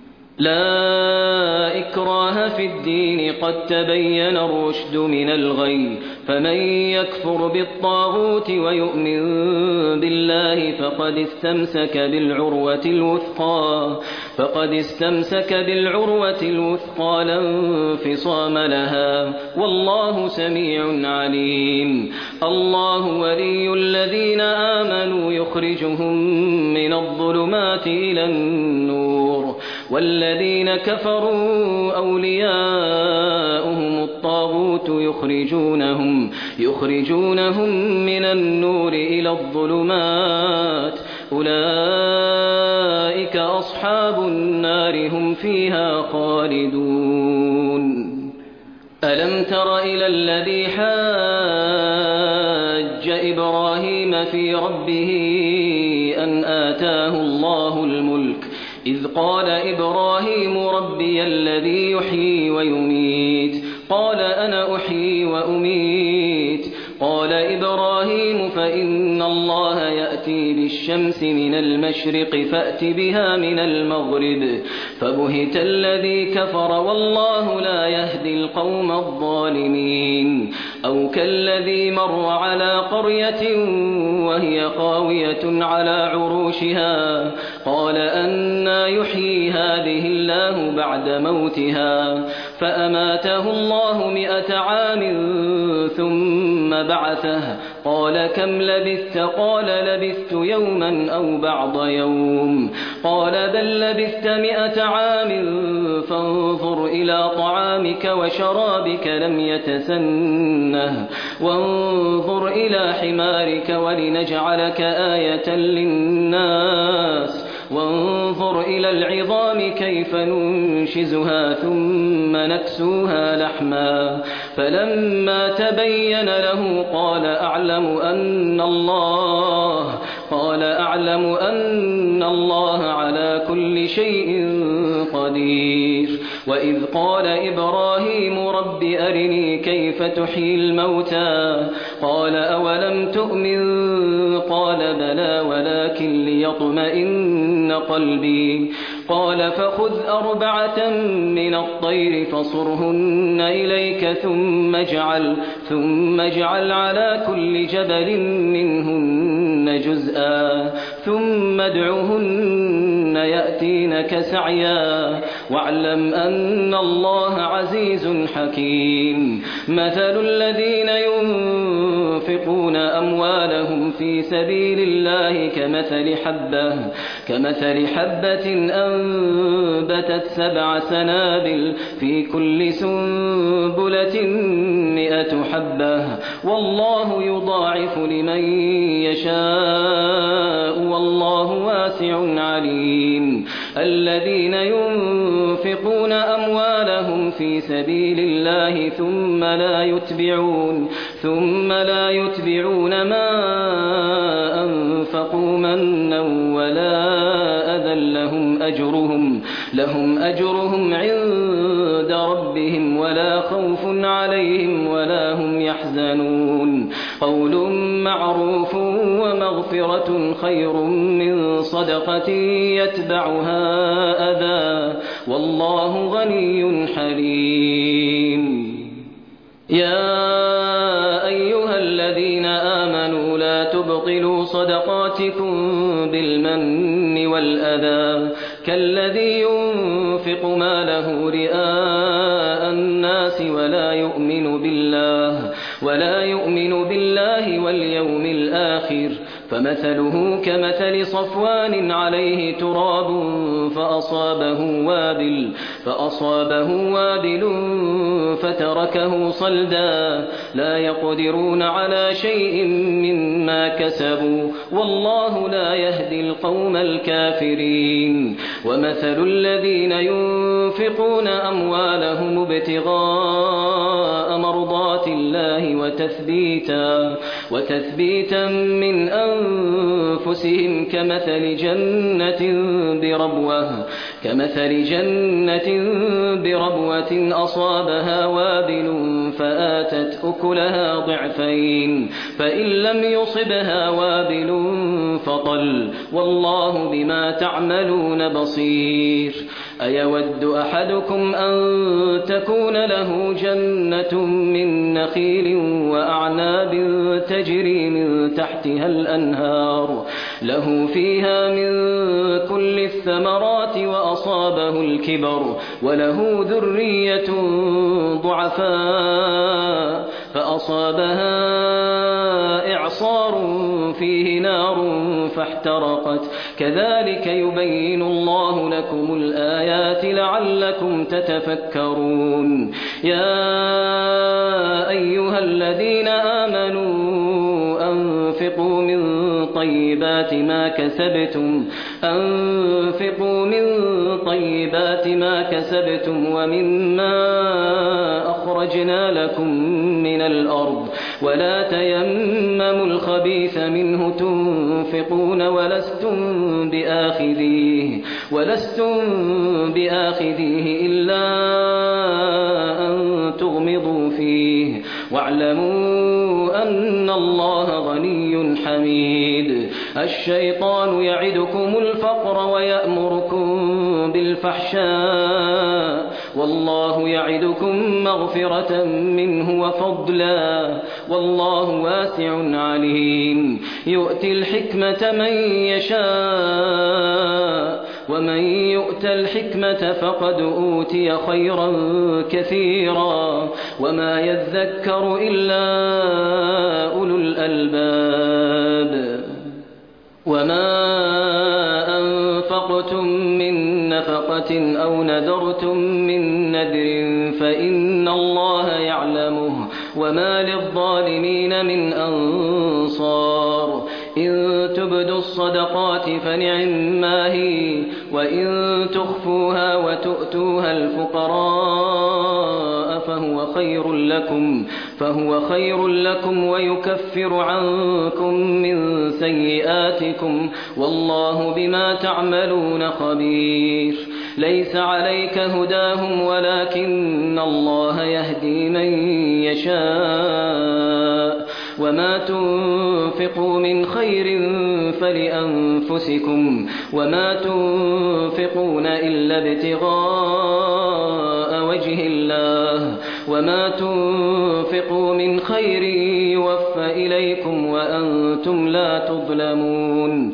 لا إكراه في الدين قد تبين الرشد من الغي فمن يكفر بالطاغوت ويؤمن بالله فقد استمسك بالعروة الوثقى فقد استمسك بالعروة الوثقى لا انفصام لها والله سميع عليم. الله ولي الذين آمنوا يخرجهم من الظلمات إلى النور والذين كفروا أولياؤهم الطاغوت والطاغوت يخرجونهم, يخرجونهم من النور إلى الظلمات أولئك أصحاب النار هم فيها خالدون. ألم تر إلى الذي حاج إبراهيم في ربه أن آتاه الله الملك إذ قال إبراهيم ربي الذي يحيي ويميت قال أنا أحيي وأميت قال إبراهيم فإن الله يأتي بالشمس من المشرق فأت بها من المغرب فبهت الذي كفر والله لا يهدي القوم الظالمين. أو كالذي مر على قرية وهي خاوية على عروشها قال أنى يحيي هذه الله بعد موتها فأماته الله مئة عام ثم بعثه قال كم لبثت قال لبثت يوما أو بعض يوم قال بل لبثت مئة عام فانظر إلى طعامك وشرابك لم يتسنه وانظر إلى حمارك ولنجعلك آية للناس وانظر إلى العظام كيف ننشزها ثم نكسوها لحما فلما تبين له قال أعلم أن الله قال أعلم أن الله على كل شيء قدير. وإذ قال إبراهيم رب أرني كيف تحيي الموتى قال أولم تؤمن قال بلى ولكن ليطمئن قلبي قال فخذ أربعة من الطير فصرهن إليك ثم اجعل ثم اجعل على كل جبل منهن جزءا ثم ادعهن يأتينك سعيا واعلم أن الله عزيز حكيم. مثل الذين ينفقون أموالهم في سبيل الله كمثل حبة كمثل حبة أنبتت سبع سنابل في كل سنبلة مئة حبة والله يضاعف لمن يشاء والله واسع عليم. الذين ينفقون أموالهم في سبيل الله ثم لا يتبعون ثم لا يتبعون ما أنفقوا منا ولا أذى لهم أجرهم لهم أجرهم عند ربهم ولا خوف عليهم ولا هم يحزنون. قول معروف ومغفرة خير من صدقة يتبعها أذى والله غني حليم. يا أيها الذين آمنوا لا تبطلوا صدقاتكم بالمن والأذى كالذي ينفق ماله رئاء الناس ولا يؤمن بالله ولا يؤمن بالله واليوم الآخر فمثله كمثل صفوان عليه تراب فأصابه وابل فأصابه وابل فتركه صلدا لا يقدرون على شيء مما كسبوا والله لا يهدي القوم الكافرين. ومثل الذين ينفقون أموالهم ابتغاء مرضات الله وتثبيتا وتثبيتا من أنفسهم كمثل جنة بربوة كمثل جنة بربوة أصابها وابل فآتت أكلها ضعفين فإن لم يصبها وابل فطل والله بما تعملون بصير. أيود أحدكم أن تكون له جنة من نخيل وأعناب تجري من تحتها الأنهار له فيها من كل الثمرات وأصابه الكبر وله ذرية ضعفاء فأصابها إعصار فيه نار فاحترقت كذلك يبين الله لكم الآيات لعلكم تتفكرون يا أيها الذين آمنوا أنفقوا من طيبات ما كسبتم أنفقوا من طيبات ما كسبتم ومما أخرجنا لكم من الأرض ولا تيمموا الخبيث منه تنفقون ولستم بآخذيه ولستم بآخذيه إلا أن تغمضوا فيه واعلموا أن الله غني حميد الشيطان يعدكم الفقر ويأمركم بالفحشاء والله يعدكم مغفرة منه وفضلا والله واسع عليم يؤتي الحكمة من يشاء ومن يؤت الحكمة فقد أوتي خيرا كثيرا وما يذكر إلا أولو الألباب وما أنفقتم من نفقة أو نذرتم من نذر فإن الله يعلمه وما للظالمين من أنصار إن تبدوا الصدقات فنعما هي وإن تخفوها وتؤتوها الفقراء فهو خير لكم فهو خير لكم ويكفر عنكم من سيئاتكم والله بما تعملون خبير ليس عليك هداهم ولكن الله يهدي من يشاء وما تنفقوا من خير فلأنفسكم وما تنفقون إلا ابتغاء وجه الله وما تنفقوا من خير يوفى إليكم وأنتم لا تظلمون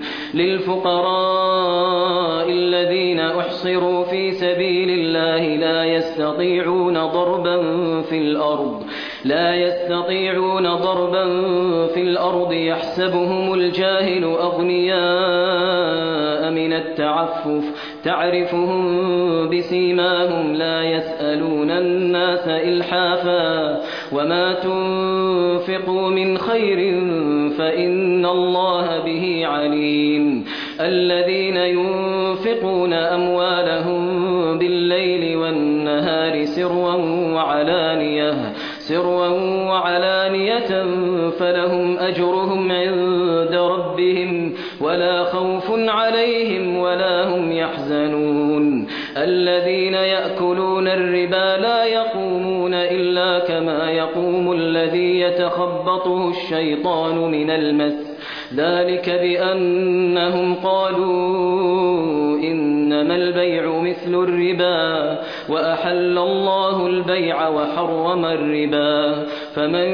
للفقراء الذين أحصروا في سبيل الله لا يستطيعون ضربا في الأرض لا يستطيعون ضربا في الأرض يحسبهم الجاهل أغنياء من التعفف تعرفهم بسيماهم لا يسألون الناس إلحافا وما تنفقوا من خير فإن الله به عليم الذين ينفقون أموالهم بالليل والنهار سرا وعلانية سرا وعلانية فلهم أجرهم عند ربهم ولا خوف عليهم ولا هم يحزنون الذين يأكلون الربا لا يقومون إلا كما يقوم الذي يتخبطه الشيطان من المس ذلك بأنهم قالوا إنما البيع مثل الربا وأحل الله البيع وحرم الربا فمن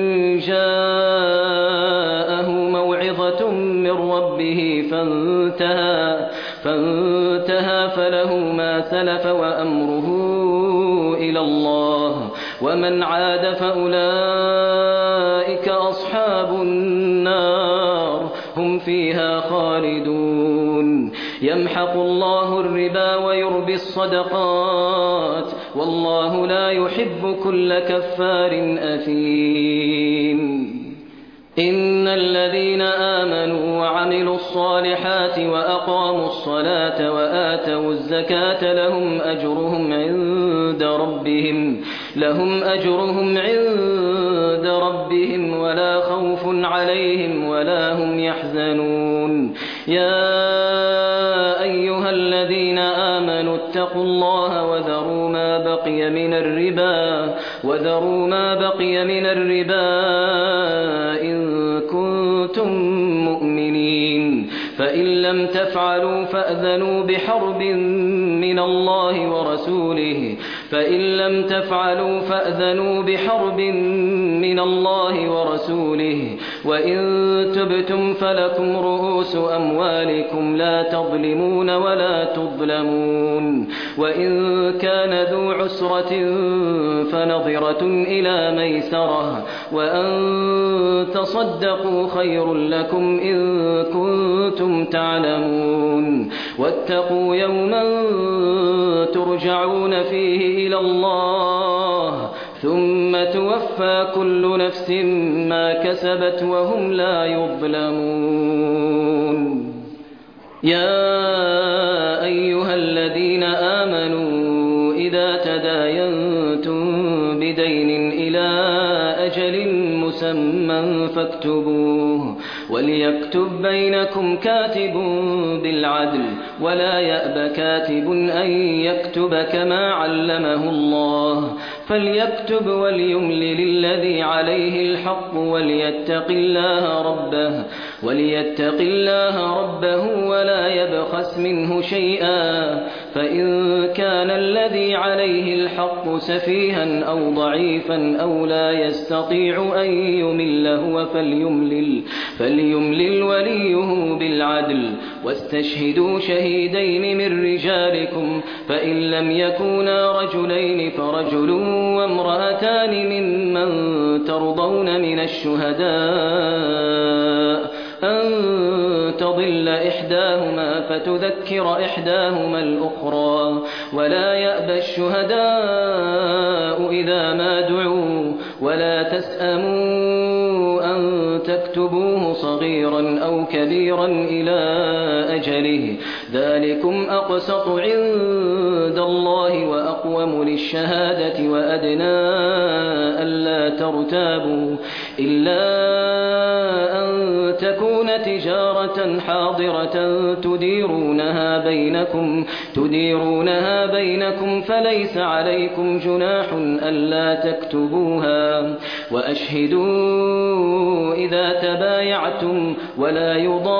جاءه موعظة من ربه فانتهى فانتهى فله ما سلف وأمره إلى الله ومن عاد فأولئك أصحاب النار هم فيها خالدون يمحق الله الربا ويربي الصدقات والله لا يحب كل كفار أثيم إن الذين آمنوا وعملوا الصالحات وأقاموا الصلاة وآتوا الزكاة لهم أجرهم عند ربهم لهم أجرهم عند ربهم ولا خوف عليهم ولا هم يحزنون يا أيها الذين آمنوا اتقوا الله وذروا ما بقي من الربا وذروا ما بقي من الربا إن كنتم مؤمنين فإن لم تفعلوا فأذنوا بحرب من الله ورسوله فإن لم تفعلوا فأذنوا بحرب من من الله ورسوله وإن تبتم فلكم رؤوس أموالكم لا تظلمون ولا تظلمون وإن كان ذو عسرة فنظرة إلى ميسرة وأن تصدقوا خير لكم إن كنتم تعلمون واتقوا يوما ترجعون فيه إلى الله ثم توفى كل نفس ما كسبت وهم لا يظلمون. يا أيها الذين آمنوا إذا تداينتم بدين إلى أجل مسمى فاكتبوه وليكتب بينكم كاتب بالعدل ولا يأب كاتب أن يكتب كما علمه الله فليكتب وليملل الذي عليه الحق وليتق الله ربه وليتق الله ربه ولا يبخس منه شيئا فإن كان الذي عليه الحق سفيها أو ضعيفا أو لا يستطيع أن يمل هو فليملل, فليملل وليه بالعدل واستشهدوا شهيدين من رجالكم فإن لم يكونا رجلين فرجل وامرأتان ممن ترضون من الشهداء أن تضل إحداهما فتذكر إحداهما الأخرى ولا يأبى الشهداء إذا ما دعوا ولا تسأموا أن تكتبوه صغيرا أو كبيرا إلى أجله ذلكم أقسط عند الله وأقوم للشهادة وأدنى ألا ترتابوا إلا أن تكون تجارة حاضرة تديرونها بينكم تديرونها بينكم فليس عليكم جناح ألا تكتبوها وأشهدوا إذا تبايعتم ولا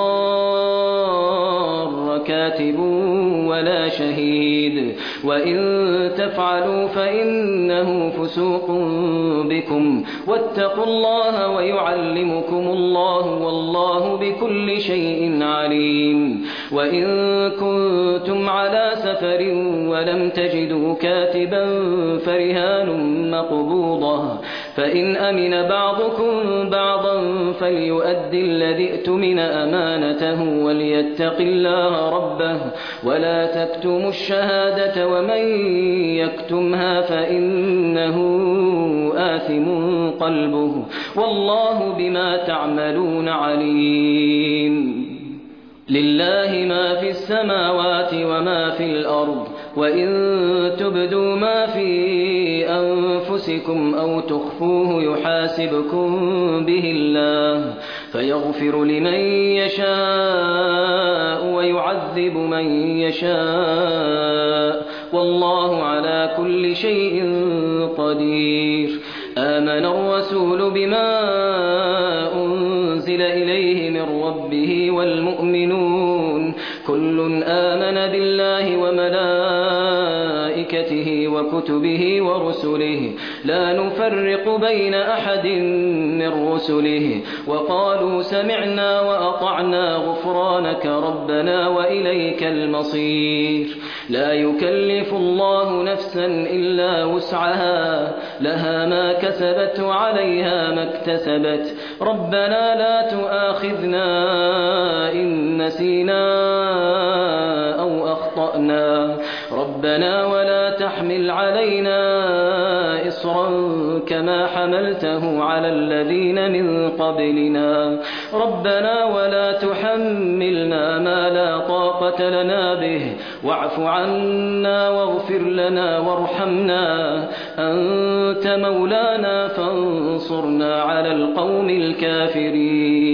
يضار كاتب ولا شهيد وإن تفعلوا فإنه فسوق بكم واتقوا الله ويعلمكم الله والله بكل شيء عليم. وإن كنتم على سفر ولم تجدوا كاتبا فرهان مقبوضة فإن أمن بعضكم بعضا فليؤدي الذي ائتمن أمانته وليتق الله ربه ولا تكتموا الشهادة ومن يكتمها فإنه آثم قلبه والله بما تعملون عليم. لله ما في السماوات وما في الأرض وإن تبدوا ما في أنفسكم أو تخفوه يحاسبكم به الله فيغفر لمن يشاء ويعذب من يشاء والله على كل شيء قدير. آمن الرسول بما أنزل إليه من ربه والمؤمنون كل آمن بالله وملائكته وكتبه ورسله لا نفرق بين أحد من رسله وقالوا سمعنا وأطعنا غفرانك ربنا وإليك المصير. لا يكلف الله نفسا إلا وسعها لها ما كسبت وعليها ما اكتسبت ربنا لا تؤاخذنا إن نسينا أو أخطأنا ربنا ولا تحمل علينا إصرا كما حملته على الذين من قبلنا ربنا ولا تحملنا ما لا طاقة لنا به واعف عنا واغفر لنا وارحمنا أنت مولانا فانصرنا على القوم الكافرين.